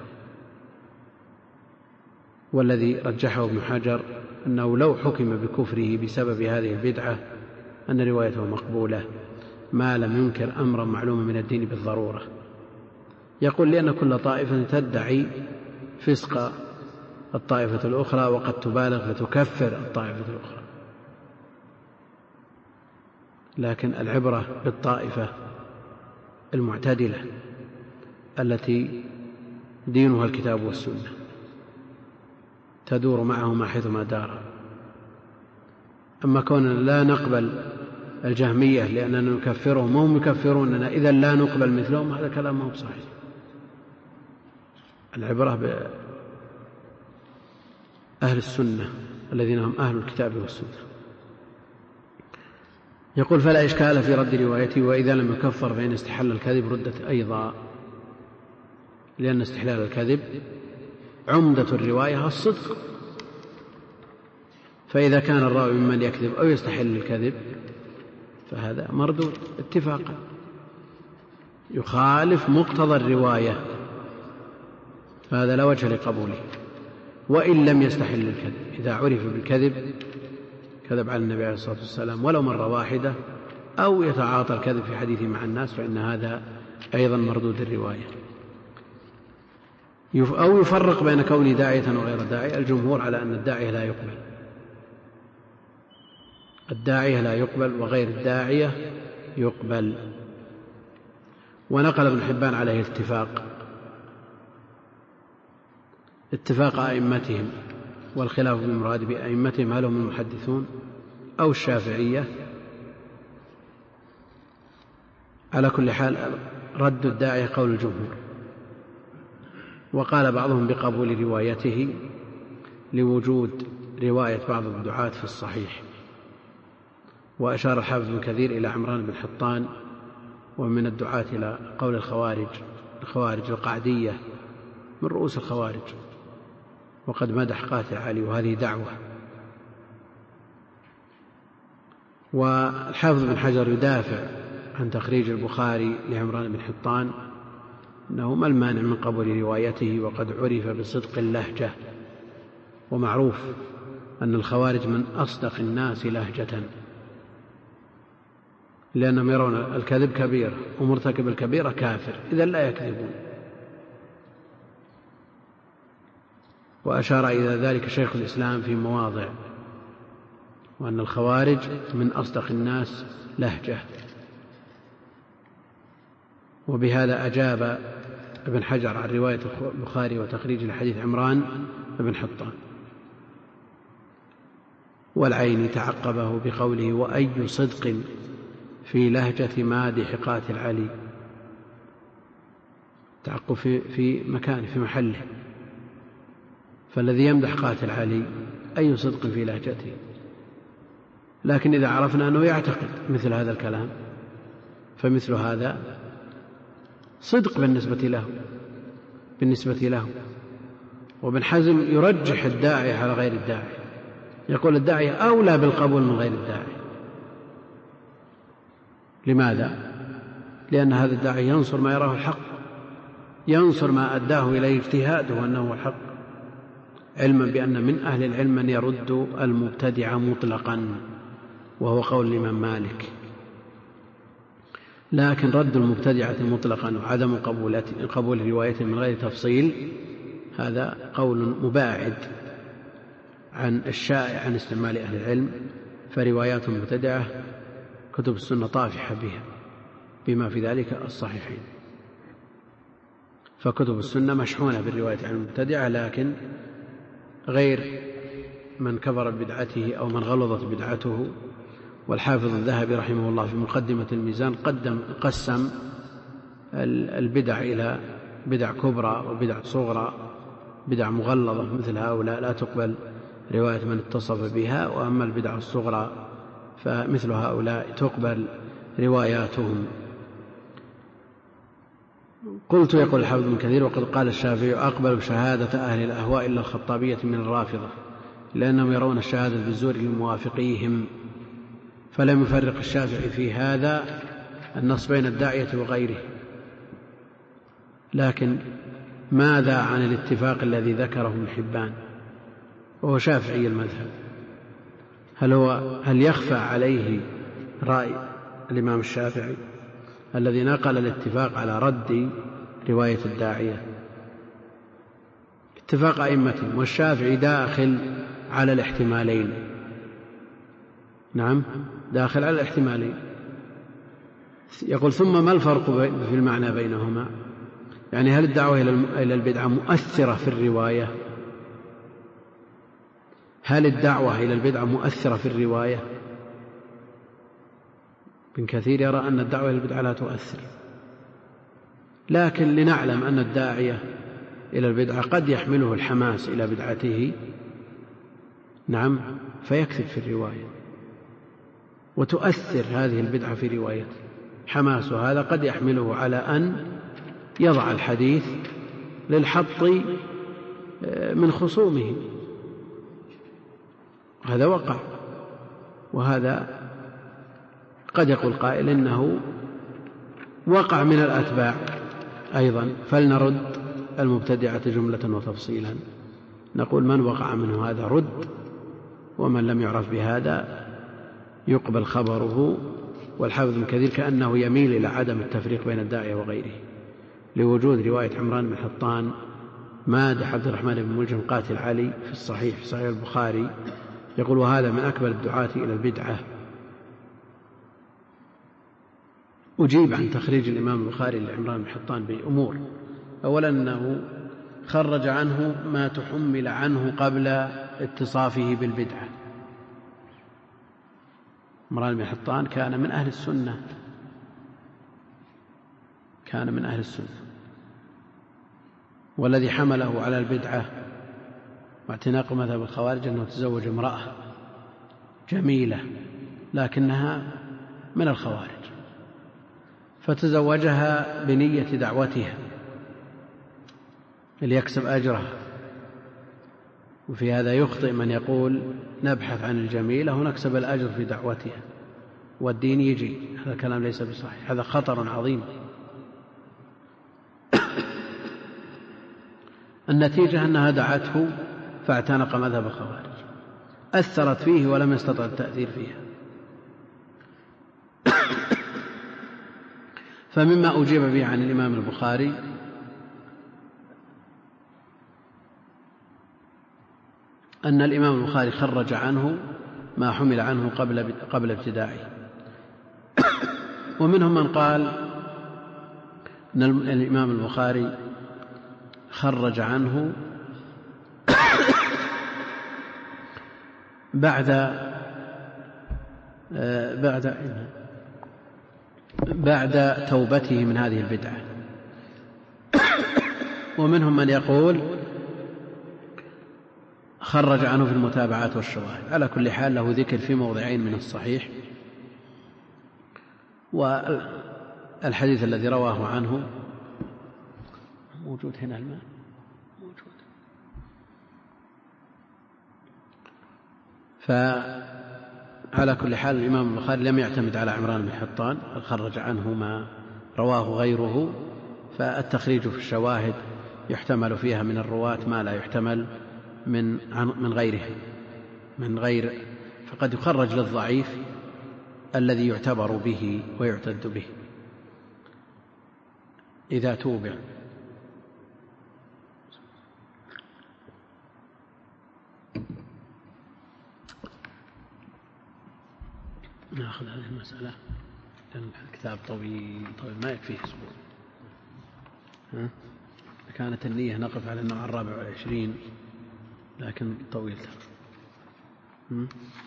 والذي رجحه ابن حجر أنه لو حكم بكفره بسبب هذه البدعة أن روايته مقبولة ما لم ينكر أمرا معلوما من الدين بالضرورة. يقول لأن كل طائفة تدعي فسق الطائفة الأخرى وقد تبالغ فتكفر الطائفة الأخرى، لكن العبرة بالطائفة المعتدلة التي دينها الكتاب والسنة تدور معهما حيثما دار. أما كوننا لا نقبل الجهمية لأننا نكفرهم وهم يكفروننا إذا لا نقبل مثلهم، هذا كلام ما هو صحيح. العبرة بأهل السنة الذين هم أهل الكتاب والسنة. يقول فلا إشكال في رد روايته، وإذا لم يكفر فإن استحل الكذب ردت أيضا، لأن استحلال الكذب عمدة الرواية الصدق، فإذا كان الراوي ممن يكذب أو يستحل الكذب فهذا مردود اتفاقا، يخالف مقتضى الرواية، فهذا لا وجه لقبوله. وإن لم يستحل الكذب، إذا عرف بالكذب كذب على النبي عليه الصلاة والسلام ولو مرة واحدة أو يتعاطى الكذب في حديثه مع الناس، فإن هذا أيضا مردود الرواية. أو يفرق بين كونه داعية وغير داعية. الجمهور على أن الداعية لا يقبل، الداعية لا يقبل وغير الداعية يقبل. ونقل ابن حبان عليه اتفاق اتفاق أئمتهم، والخلاف بالمراد بأئمتهم هل هم المحدثون أو الشافعية. على كل حال رد الداعية قول الجمهور، وقال بعضهم بقبول روايته لوجود رواية بعض الدعاة في الصحيح. وأشار الحافظ بن كثير إلى عمران بن حطان ومن الدعاة إلى قول الخوارج الخوارج القعدية من رؤوس الخوارج، وقد مدح قاتل علي وهذه دعوة. والحافظ بن حجر يدافع عن تخريج البخاري لعمران بن حطان أنه ما المانع من قبول روايته وقد عرف بصدق اللهجة، ومعروف أن الخوارج من أصدق الناس لهجة، لأنهم يرون الكذب كبيرة ومرتكب الكبيرة كافر، إذن لا يكذبون. وأشار إلى ذلك شيخ الإسلام في مواضع، وأن الخوارج من أصدق الناس لهجة. وبهذا أجاب ابن حجر عن رواية البخاري وتخريج الحديث عمران بن حطان. والعين تعقبه بقوله وأي صدق في لهجة مادح قاتل علي، تعقب في, في مكانه في محله، فالذي يمدح قاتل علي أي صدق في لهجته. لكن إذا عرفنا أنه يعتقد مثل هذا الكلام فمثل هذا صدق بالنسبة له بالنسبة له وابن حزم يرجح الداعية على غير الداعية، يقول الداعية أولى بالقبول من غير الداعية. لماذا؟ لأن هذا الداعي ينصر ما يراه الحق، ينصر ما أداه إليه اجتهاده أنه الحق، علما بأن من أهل العلم من يرد المبتدع مطلقا، وهو قول الإمام مالك. لكن رد المبتدعة مطلقا وعدم قبول رواية من غير تفصيل هذا قول مباعد عن الشائع عن استعمال أهل العلم، فروايات المبتدعة كتب السنة طافحة بها بما في ذلك الصحيحين. فكتب السنة مشحونة بالرواية عن المبتدعة، لكن غير من كفر بدعته أو من غلظت بدعته. والحافظ الذهبي رحمه الله في مقدمة الميزان قدم قسم البدع إلى بدع كبرى وبدع صغرى. بدع مغلظة مثل هؤلاء لا تقبل رواية من اتصف بها، وأما البدع الصغرى فمثل هؤلاء تقبل رواياتهم. قلت يقول الحافظ ابن كثير: وقد قال الشافعي: أقبل شهادة أهل الأهواء إلا الخطابية من الرافضة، لأنهم يرون الشهادة بالزور لموافقيهم، فلم يفرق الشافعي في هذا النص بين الداعية وغيره. لكن ماذا عن الاتفاق الذي ذكره ابن حبان وهو شافعي المذهب؟ هل هو هل يخفى عليه رأي الإمام الشافعي الذي نقل الاتفاق على رد رواية الداعية؟ اتفاق أئمة، والشافعي داخل على الاحتمالين. نعم، داخل على الاحتمالين. يقول: ثم ما الفرق في المعنى بينهما؟ يعني هل الدعوة إلى البدعة مؤثرة في الرواية؟ هل الدعوة إلى البدعة مؤثرة في الرواية؟ ابن كثير يرى أن الدعوة إلى البدعة لا تؤثر، لكن لنعلم أن الداعية إلى البدعة قد يحمله الحماس إلى بدعته، نعم، فيكذب في الرواية وتؤثر هذه البدعة في روايته. حماس هذا قد يحمله على أن يضع الحديث للحط من خصومه، هذا وقع. وهذا قد يقول قائل إنه وقع من الأتباع أيضا، فلنرد المبتدعة جملة وتفصيلا. نقول: من وقع منه هذا رد، ومن لم يعرف بهذا يقبل خبره. والحافظ ابن كثير كأنه يميل إلى عدم التفريق بين الداعية وغيره، لوجود رواية عمران بن حطان مادح عبد الرحمن بن ملجم قاتل علي في الصحيح في صحيح البخاري، يقول: وهذا من أكبر الدعاة إلى البدعة. أجيب عن تخريج الإمام البخاري لعمران بن حطان بأمور: أولا أنه خرج عنه ما تحمل عنه قبل اتصافه بالبدعة. عمران بن حطان كان من أهل السنة، كان من أهل السنة، والذي حمله على البدعة واعتناق مذهب الخوارج أنه تزوج امرأة جميلة لكنها من الخوارج، فتزوجها بنية دعوتها ليكسب أجرها. وفي هذا يخطئ من يقول نبحث عن الجميلة ونكسب الأجر في دعوتها والدين يجي، هذا الكلام ليس بصحيح، هذا خطر عظيم. النتيجة أنها دعته فاعتنق مذهب الخوارج، أثرت فيه ولم يستطع التأثير فيها. فمما أجيب به عن الإمام البخاري أن الإمام البخاري خرج عنه ما حمل عنه قبل قبل ابتدائه. ومنهم من قال أن الإمام البخاري خرج عنه بعد بعد بعد توبته من هذه البدعة. ومنهم من يقول خرج عنه في المتابعات والشواهد. على كل حال له ذكر في موضعين من الصحيح، والحديث الذي رواه عنه موجود هنا الماء موجود. فعلى كل حال الإمام البخاري لم يعتمد على عمران بن حطان، خرج عنه ما رواه غيره، فالتخريج في الشواهد يحتمل فيها من الرواة ما لا يحتمل من من غيره من غير فقد يخرج للضعيف الذي يعتبر به ويعتد به إذا توبع. نأخذ هذه المسألة لأن الكتاب طويل طويل ما يكفيه أسبوع. ها؟ كانت النية نقف على النوع الرابع والعشرين لكن طويل. هم؟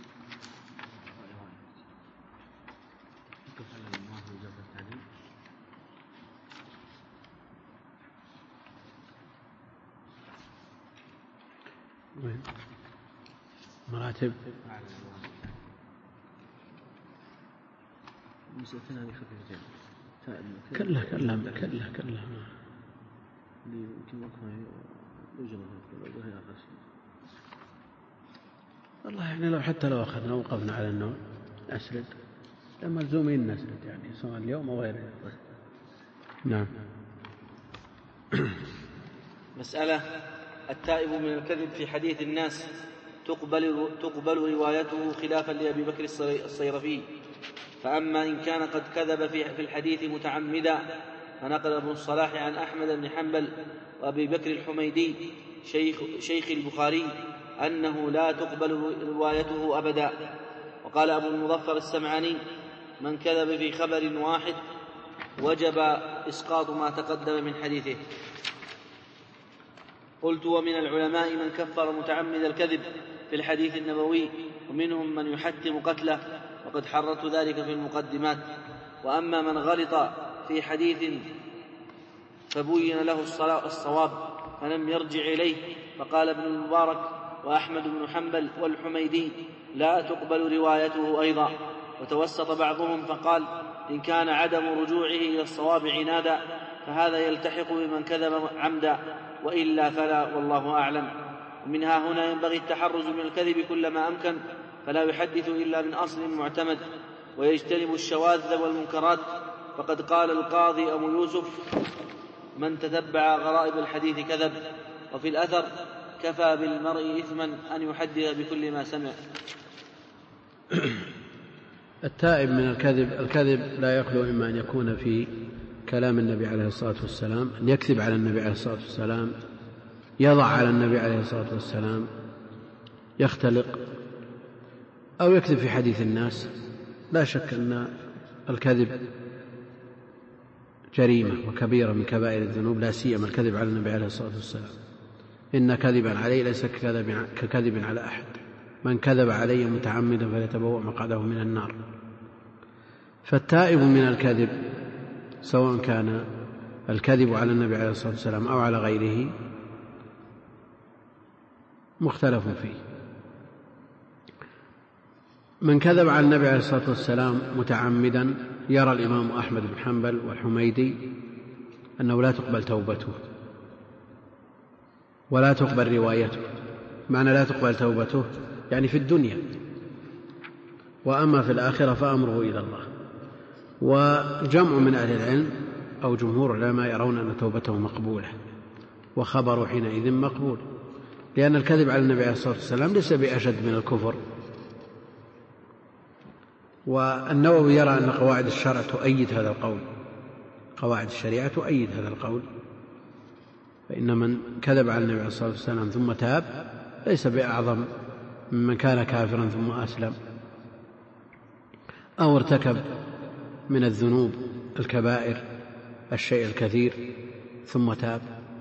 وين مراتب كلها كلها كلها كلها والله يعني لو حتى لو أخذنا وقفنا على النوع أسرد لما ملزومين نسرد يعني سواء اليوم أو غيره. نعم. مسألة: التائب من الكذب في حديث الناس تقبل, تقبل روايته خلافا لأبي بكر الصيرفي، فأما إن كان قد كذب في الحديث متعمدا فنقل ابن الصلاح عن أحمد بن حنبل وأبي بكر الحميدي شيخ, شيخ البخاري أنه لا تقبل روايته أبدا. وقال أبو المظفر السمعاني: من كذب في خبر واحد وجب إسقاط ما تقدم من حديثه. قلت: ومن العلماء من كفر متعمد الكذب في الحديث النبوي، ومنهم من يحتم قتله، وقد حررت ذلك في المقدمات. وأما من غلط في حديث فبين له الصواب فلم يرجع إليه فقال ابن المبارك وأحمد بن حنبل والحميدي: لا تقبل روايته أيضا. وتوسط بعضهم فقال: إن كان عدم رجوعه إلى الصواب عنادا فهذا يلتحق بمن كذب عمدا، وإلا فلا، والله أعلم. ومنها هنا ينبغي التحرز من الكذب كلما أمكن، فلا يحدث إلا من أصل معتمد، ويجتنب الشواذ والمنكرات. فقد قال القاضي أبو يوسف: من تتبع غرائب الحديث كذب. وفي الأثر: كفى بالمرء إثما أن يحدث بكل ما سمع. التائب من الكذب الكذب لا يخلو إما أن يكون في كلام النبي عليه الصلاة والسلام، أن يكذب على النبي عليه الصلاة والسلام، يضع على النبي عليه الصلاة والسلام، يختلق، أو يكذب في حديث الناس. لا شك أن الكذب جريمة وكبيرة من كبائر الذنوب، لا سيما الكذب على النبي عليه الصلاة والسلام. إن كذبا عليه ليس ككذب على أحد، من كذب علي متعمدا فليتبوأ مقعده من النار. فالتائب من الكذب سواء كان الكذب على النبي عليه الصلاة والسلام أو على غيره مختلف فيه. من كذب على النبي عليه الصلاة والسلام متعمدا يرى الإمام أحمد بن حنبل والحميدي أنه لا تقبل توبته ولا تقبل روايته. معنى لا تقبل توبته يعني في الدنيا، وأما في الآخرة فأمره إلى الله. وجمع من أهل العلم أو جمهور العلماء يرون أن توبته مقبولة، وخبره حينئذ مقبول، لأن الكذب على النبي عليه الصلاة والسلام ليس بأشد من الكفر. والنووي يرى أن قواعد الشرع تؤيد هذا القول، قواعد الشريعة تؤيد هذا القول، فإن من كذب على النبي عليه الصلاة والسلام ثم تاب ليس بأعظم ممن كان كافرا ثم أسلم أو ارتكب من الذنوب الكبائر الشيء الكثير ثم تاب.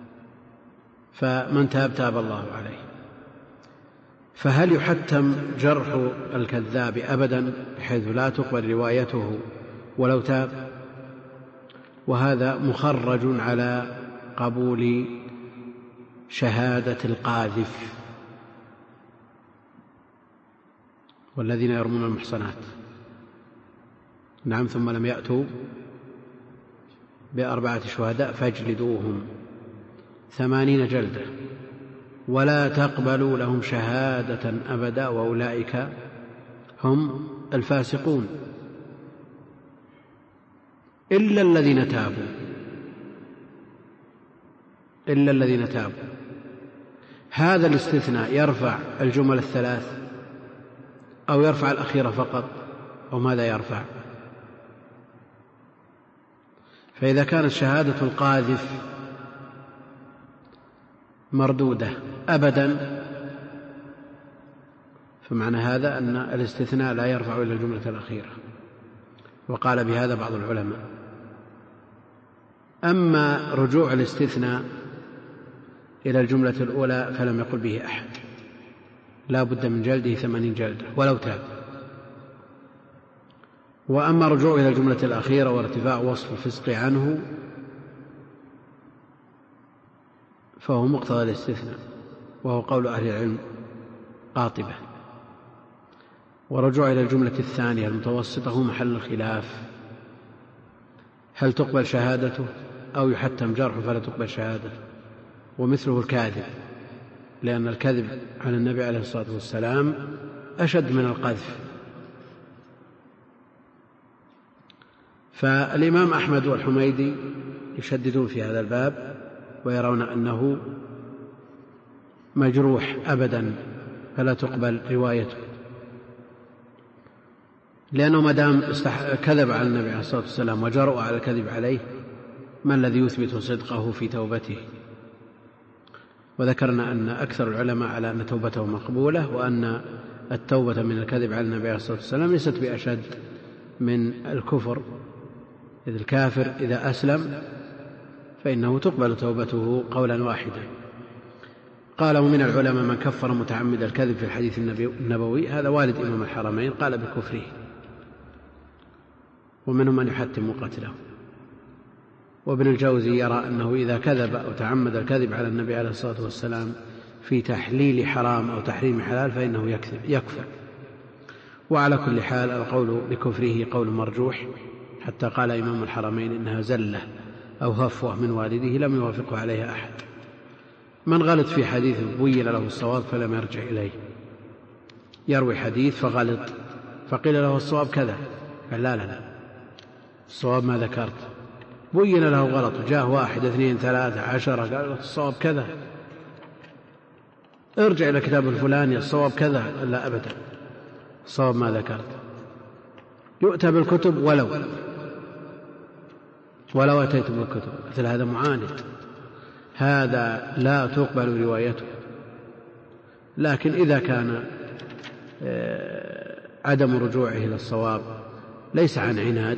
فمن تاب تاب الله عليه. فهل يحتم جرح الكذاب أبدا بحيث لا تقبل روايته ولو تاب؟ وهذا مخرج على قبول شهادة القاذف والذين يرمون المحصنات. نعم. ثم لم يأتوا بأربعة شهداء فاجلدوهم ثمانين جلدة، ولا تقبلوا لهم شهادة أبدا وأولئك هم الفاسقون إلا الذين تابوا إلا الذين تابوا. هذا الاستثناء يرفع الجمل الثلاث أو يرفع الأخيرة فقط، أو ماذا يرفع؟ فإذا كانت شهادة القاذف مردودة أبدا فمعنى هذا أن الاستثناء لا يرفع إلى الجملة الأخيرة، وقال بهذا بعض العلماء. أما رجوع الاستثناء إلى الجملة الأولى فلم يقل به أحد، لا بد من جلده ثمانين جلدة ولو تاب. وأما رجوع إلى الجملة الأخيرة وارتفاع وصف الفسق عنه فهو مقتضى الاستثناء، وهو قول أهل العلم قاطبة. ورجوع إلى الجملة الثانية المتوسطة هو محل الخلاف، هل تقبل شهادته أو يحتم جرحه فلا تقبل شهادته. ومثله الكاذب، لأن الكذب على النبي عليه الصلاة والسلام أشد من القذف. فالإمام أحمد والحميدي يشددون في هذا الباب ويرون أنه مجروح أبدا فلا تقبل روايته، لأنه ما دام كذب على النبي عليه الصلاة والسلام وجرؤ على الكذب عليه، ما الذي يثبت صدقه في توبته؟ وذكرنا أن أكثر العلماء على أن توبته مقبولة، وأن التوبة من الكذب على النبي عليه الصلاة والسلام ليست بأشد من الكفر، إذ الكافر إذا أسلم فإنه تقبل توبته قولا واحدا. قال ومن العلماء من كفر متعمد الكذب في الحديث النبوي، هذا والد إمام الحرمين قال بكفره، ومنهم من يحتم قتله. وابن الجوزي يرى أنه إذا كذب أو تعمد الكذب على النبي عليه الصلاة والسلام في تحليل حرام أو تحريم حلال فإنه يكذب يكفر. وعلى كل حال القول بكفره قول مرجوح، حتى قال إمام الحرمين إنها زلة أو هفوة من والده لم يوافقه عليها أحد. من غلط في حديث بين له الصواب فلم يرجع إليه، يروي حديث فغلط فقيل له الصواب كذا، قال لا لا لا الصواب ما ذكرت، بين له غلط جاء واحد اثنين ثلاثة عشرة قال الصواب كذا، ارجع إلى كتاب الفلاني الصواب كذا، لا أبدا الصواب ما ذكرت. يؤتى بالكتب ولو ولو أتيت بالكتب، مثل هذا معاند، هذا لا تقبل روايته. لكن إذا كان عدم رجوعه إلى الصواب ليس عن عناد،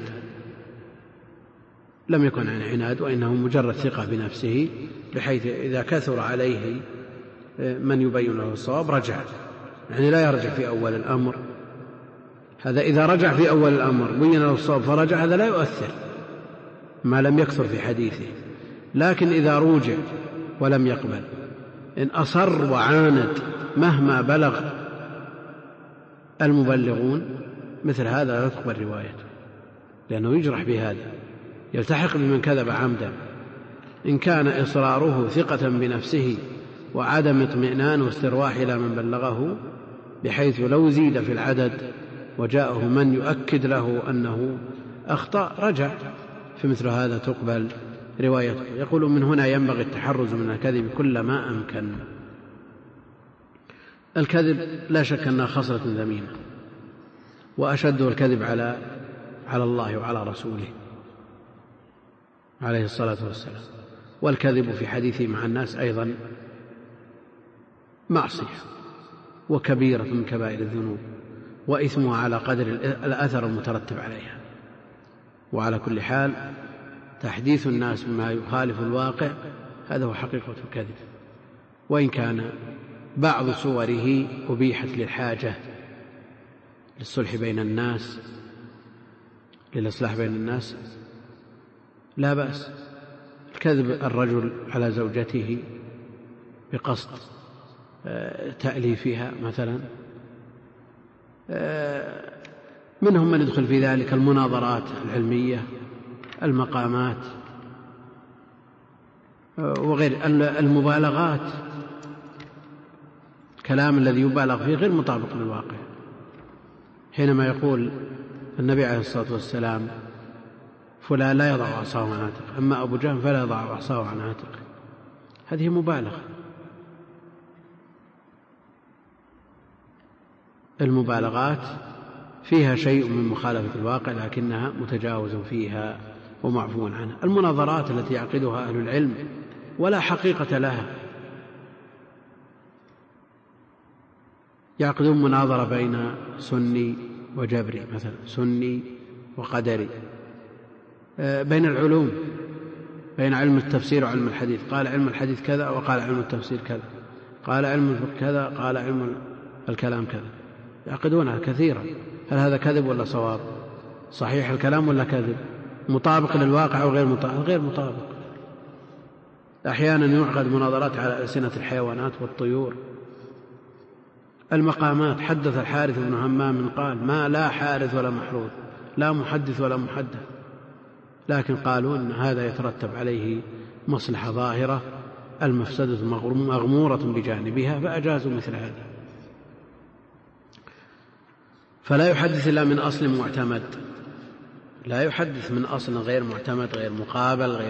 لم يكن عن عناد، وإنه مجرد ثقة بنفسه، بحيث إذا كثر عليه من يبين له الصواب رجع، يعني لا يرجع في أول الأمر. هذا إذا رجع في أول الأمر بين له الصواب فرجع، هذا لا يؤثر ما لم يكثر في حديثه. لكن إذا روجع ولم يقبل، إن أصر وعاند مهما بلغ المبلغون، مثل هذا لا تقبل روايته، لأنه يجرح بهذا، يلتحق بمن كذب عمدا. إن كان إصراره ثقة بنفسه وعدم اطمئنان واسترواح إلى من بلغه، بحيث لو زيد في العدد وجاءه من يؤكد له أنه أخطأ رجع، فمثل هذا تقبل روايته. يقول من هنا ينبغي التحرز من الكذب كل ما أمكن. الكذب لا شك أنها خصلة ذميمة، وأشده الكذب على على الله وعلى رسوله عليه الصلاة والسلام. والكذب في حديثه مع الناس أيضا معصية وكبيرة من كبائر الذنوب، وإثمها على قدر الأثر المترتب عليها. وعلى كل حال تحديث الناس بما يخالف الواقع هذا هو حقيقة الكذب، وإن كان بعض صوره أبيحت للحاجة، للصلح بين الناس، للإصلاح بين الناس، لا بأس. كذب الرجل على زوجته بقصد تأليفها مثلا، منهم من يدخل في ذلك المناظرات العلمية، المقامات، وغير المبالغات، الكلام الذي يبالغ فيه غير مطابق للواقع. حينما يقول النبي عليه الصلاة والسلام فلان لا يضع عصاه عن عاتقه، أما أبو جهل فلا يضع عصاه عن عاتقه، هذه مبالغة. المبالغات فيها شيء من مخالفة الواقع لكنها متجاوز فيها ومعفو عنها. المناظرات التي يعقدها أهل العلم ولا حقيقة لها، يعقدون مناظرة بين سني وجبري مثلا، سني وقدري، بين العلوم، بين علم التفسير وعلم الحديث، قال علم الحديث كذا وقال علم التفسير كذا، قال علم الفقه كذا قال علم الكلام كذا، يعقدونها كثيرا. هل هذا كذب ولا صواب؟ صحيح الكلام ولا كذب؟ مطابق للواقع أو غير مطابق؟ غير مطابق. أحيانا يعقد مناظرات على ألسنة الحيوانات والطيور. المقامات، حدث الحارث بن همام قال ما لا حارث ولا محروث، لا محدث ولا محدث، لكن قالوا أن هذا يترتب عليه مصلحة ظاهرة، المفسدة مغمورة بجانبها، فأجازوا مثل هذا. فلا يحدث إلا من أصل معتمد، لا يحدث من أصل غير معتمد، غير مقابل، غير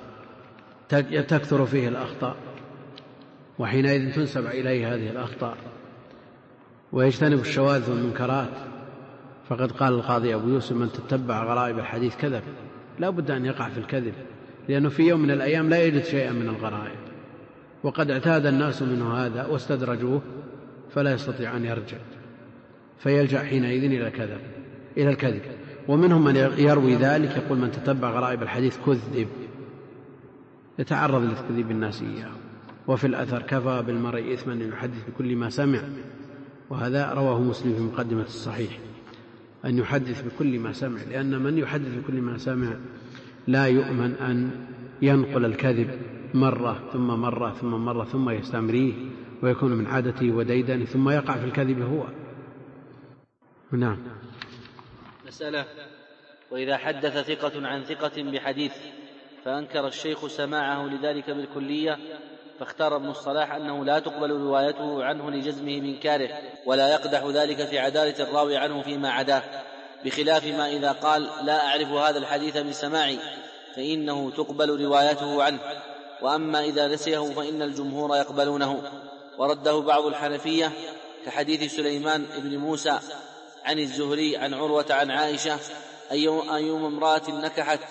تكثر فيه الأخطاء، وحينئذ تنسب إليه هذه الأخطاء، ويجتنب الشواذ والمنكرات. فقد قال القاضي أبو يوسف من تتبع غرائب الحديث كذب. لا بد أن يقع في الكذب، لأنه في يوم من الأيام لا يجد شيئا من الغرائب، وقد اعتاد الناس منه هذا واستدرجوه فلا يستطيع أن يرجع، فيلجأ حينئذ إلى الكذب إلى الكذب ومنهم من يروي ذلك، يقول من تتبع غرائب الحديث كذب، يتعرض لتكذيب الناس إياه. وفي الأثر كفى بالمرء إثما أن يحدث بكل ما سمع، وهذا رواه مسلم في مقدمة الصحيح، أن يحدث بكل ما سمع، لأن من يحدث بكل ما سمع لا يؤمن أن ينقل الكذب مرة ثم مرة ثم مرة ثم يستمريه ويكون من عادته وديدنه ثم يقع في الكذب هو. نعم. مسألة: وإذا حدث ثقة عن ثقة بحديث فأنكر الشيخ سماعه لذلك بالكلية، فاختار ابن الصلاح أنه لا تقبل روايته عنه لجزمه بإنكاره، ولا يقدح ذلك في عدالة الراوي عنه فيما عداه، بخلاف ما إذا قال لا أعرف هذا الحديث من سماعي فإنه تقبل روايته عنه، وأما إذا نسيه فإن الجمهور يقبلونه. ورده بعض الحنفية كحديث سليمان بن موسى عن الزهري عن عروة عن عائشة أيما امرأة نكحت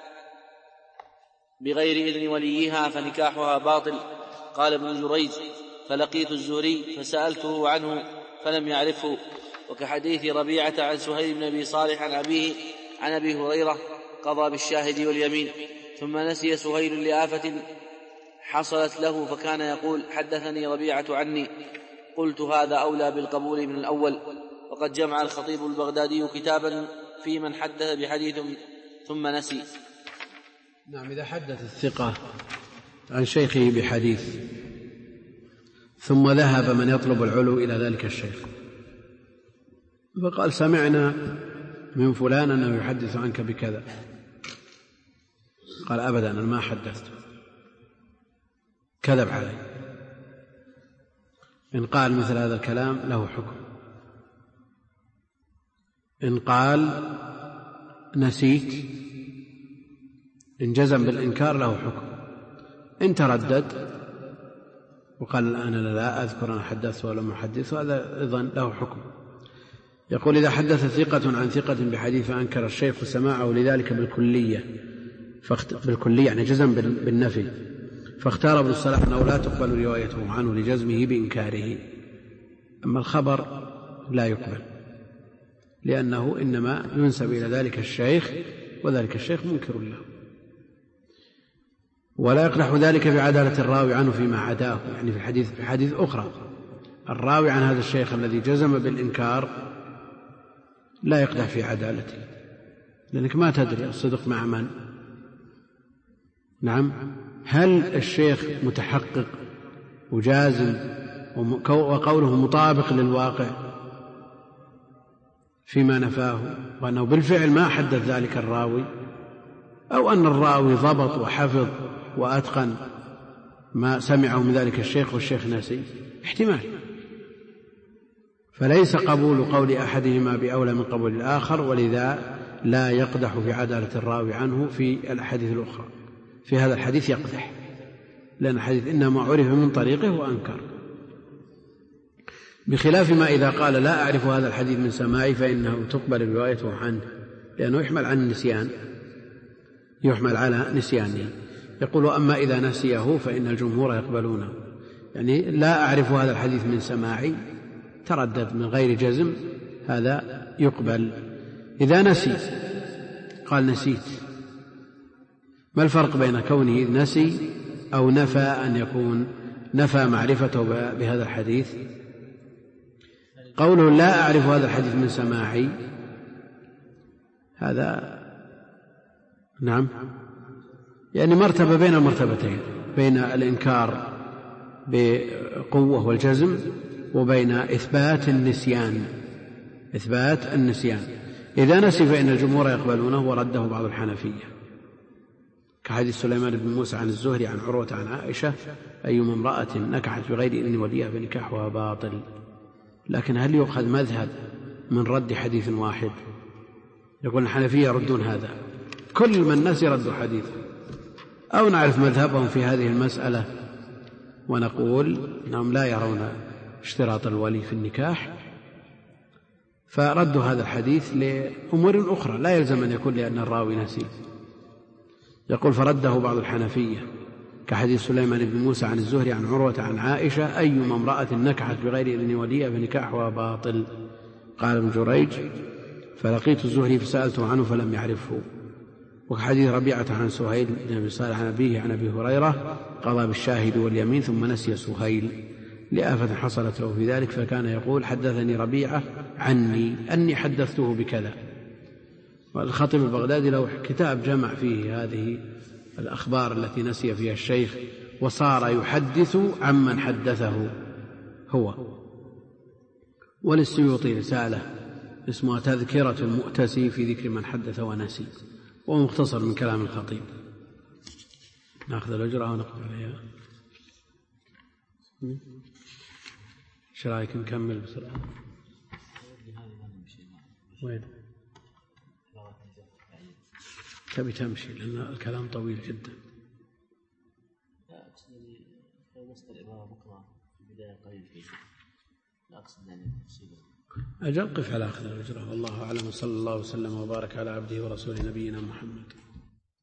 بغير إذن وليها فنكاحها باطل. قال ابن جريج: فلقيت الزهري فسألته عنه فلم يعرفه. وكحديث ربيعة عن سهيل بن أبي صالح عن أبيه عن أبي هريرة قضى بالشاهد واليمين، ثم نسي سهيل لآفة حصلت له فكان يقول: حدثني ربيعة عني. قلت: هذا أولى بالقبول من الأول. وقد جمع الخطيب البغدادي كتابا في من حدث بحديث ثم نسي. نعم. إذا حدث الثقة عن شيخه بحديث ثم ذهب من يطلب العلو إلى ذلك الشيخ فقال: سمعنا من فلان أنه يحدث عنك بكذا، قال: أبدا أنا ما حدثت، كذب علي. إن قال مثل هذا الكلام له حكم، إن قال نسيت إن جزم بالإنكار له حكم، إن تردد وقال الآن أنا لا أذكر أنا حدثت ولا ما حدثت هذا أيضا له حكم. يقول: إذا حدث ثقة عن ثقة بحديث فأنكر الشيخ سماعه لذلك بالكلية فاخت... بالكلية يعني جزم بالنفي، فاختار ابن الصلاح أنه لا تقبل روايته عنه لجزمه بإنكاره. أما الخبر لا يقبل، لأنه إنما ينسب إلى ذلك الشيخ وذلك الشيخ منكر له، ولا يقدح ذلك بعدالة الراوي عنه فيما عداه، يعني في حديث في حديث أخرى الراوي عن هذا الشيخ الذي جزم بالإنكار لا يقدح في عدالته، لأنك ما تدري الصدق مع من. نعم. هل الشيخ متحقق وجازم وقوله مطابق للواقع فيما نفاه وأنه بالفعل ما حدث ذلك الراوي، أو أن الراوي ضبط وحفظ وأتقن ما سمعه من ذلك الشيخ والشيخ نسي، احتمال. فليس قبول قول أحدهما بأولى من قبول الآخر، ولذا لا يقدح في عدالة الراوي عنه في الأحاديث الأخرى. في هذا الحديث يقدح، لأن الحديث إنما عرف من طريقه وأنكر، بخلاف ما إذا قال لا أعرف هذا الحديث من سماعي فإنه تقبل روايته عنه، لأنه يحمل عن النسيان، يحمل على نسيانه. يقول أما إذا نسيه فإن الجمهور يقبلونه، يعني لا أعرف هذا الحديث من سماعي تردد من غير جزم، هذا يقبل. إذا نسي قال نسيت، ما الفرق بين كونه نسي أو نفى أن يكون نفى معرفته بهذا الحديث؟ قوله لا أعرف هذا الحديث من سماعي، هذا نعم يعني مرتبة بين المرتبتين، بين الإنكار بقوة والجزم وبين إثبات النسيان، إثبات النسيان. إذا نسي فإن الجمهور يقبلونه، ورده بعض الحنفية، كحديث سليمان بن موسى عن الزهري عن عروة عن عائشة أيما امرأة نكحت بغير إذن وليها فنكاحها باطل. لكن هل يؤخذ مذهب من رد حديث واحد؟ يقول الحنفية يردون هذا، كل من نسي ردوا حديث، أو نعرف مذهبهم في هذه المسألة ونقول أنهم لا يرون اشتراط الولي في النكاح، فردوا هذا الحديث لأمور أخرى لا يلزم أن يكون لأن الراوي نسي. يقول فرده بعض الحنفية كحديث سليمان بن موسى عن الزهري عن عروة عن عائشة أيما امرأة نكحت بغير إذن وليها فنكاحها باطل. قال ابن جريج فلقيت الزهري فسألته عنه فلم يعرفه. وحديث ربيعة عن سهيل بن أبي صالح عن أبيه عن أبي هريرة قضى بالشاهد واليمين ثم نسي سهيل لآفة حصلت له في ذلك، فكان يقول حدثني ربيعة عني أني حدثته بكذا. والخطيب البغدادي له كتاب جمع فيه هذه الأخبار التي نسي فيها الشيخ، وصار يحدث عمن حدثه هو. وللسيوطي رسالة اسمها تذكرة المؤتسي في ذكر من حدث ونسي، وهو مختصر من كلام الخطيب. نأخذ الأجرة ونقف عليها. ايش رايك نكمل بسرعة؟ وين تبي تمشي لأن الكلام طويل جدا. لا أقصد لو وصل العبارة بكرة في البداية قليل فيه، لا أقصد يعني تفصيله. أجل قف على أخذ الأجرة، والله أعلم. صلى الله وسلم وبارك على عبده ورسوله نبينا محمد.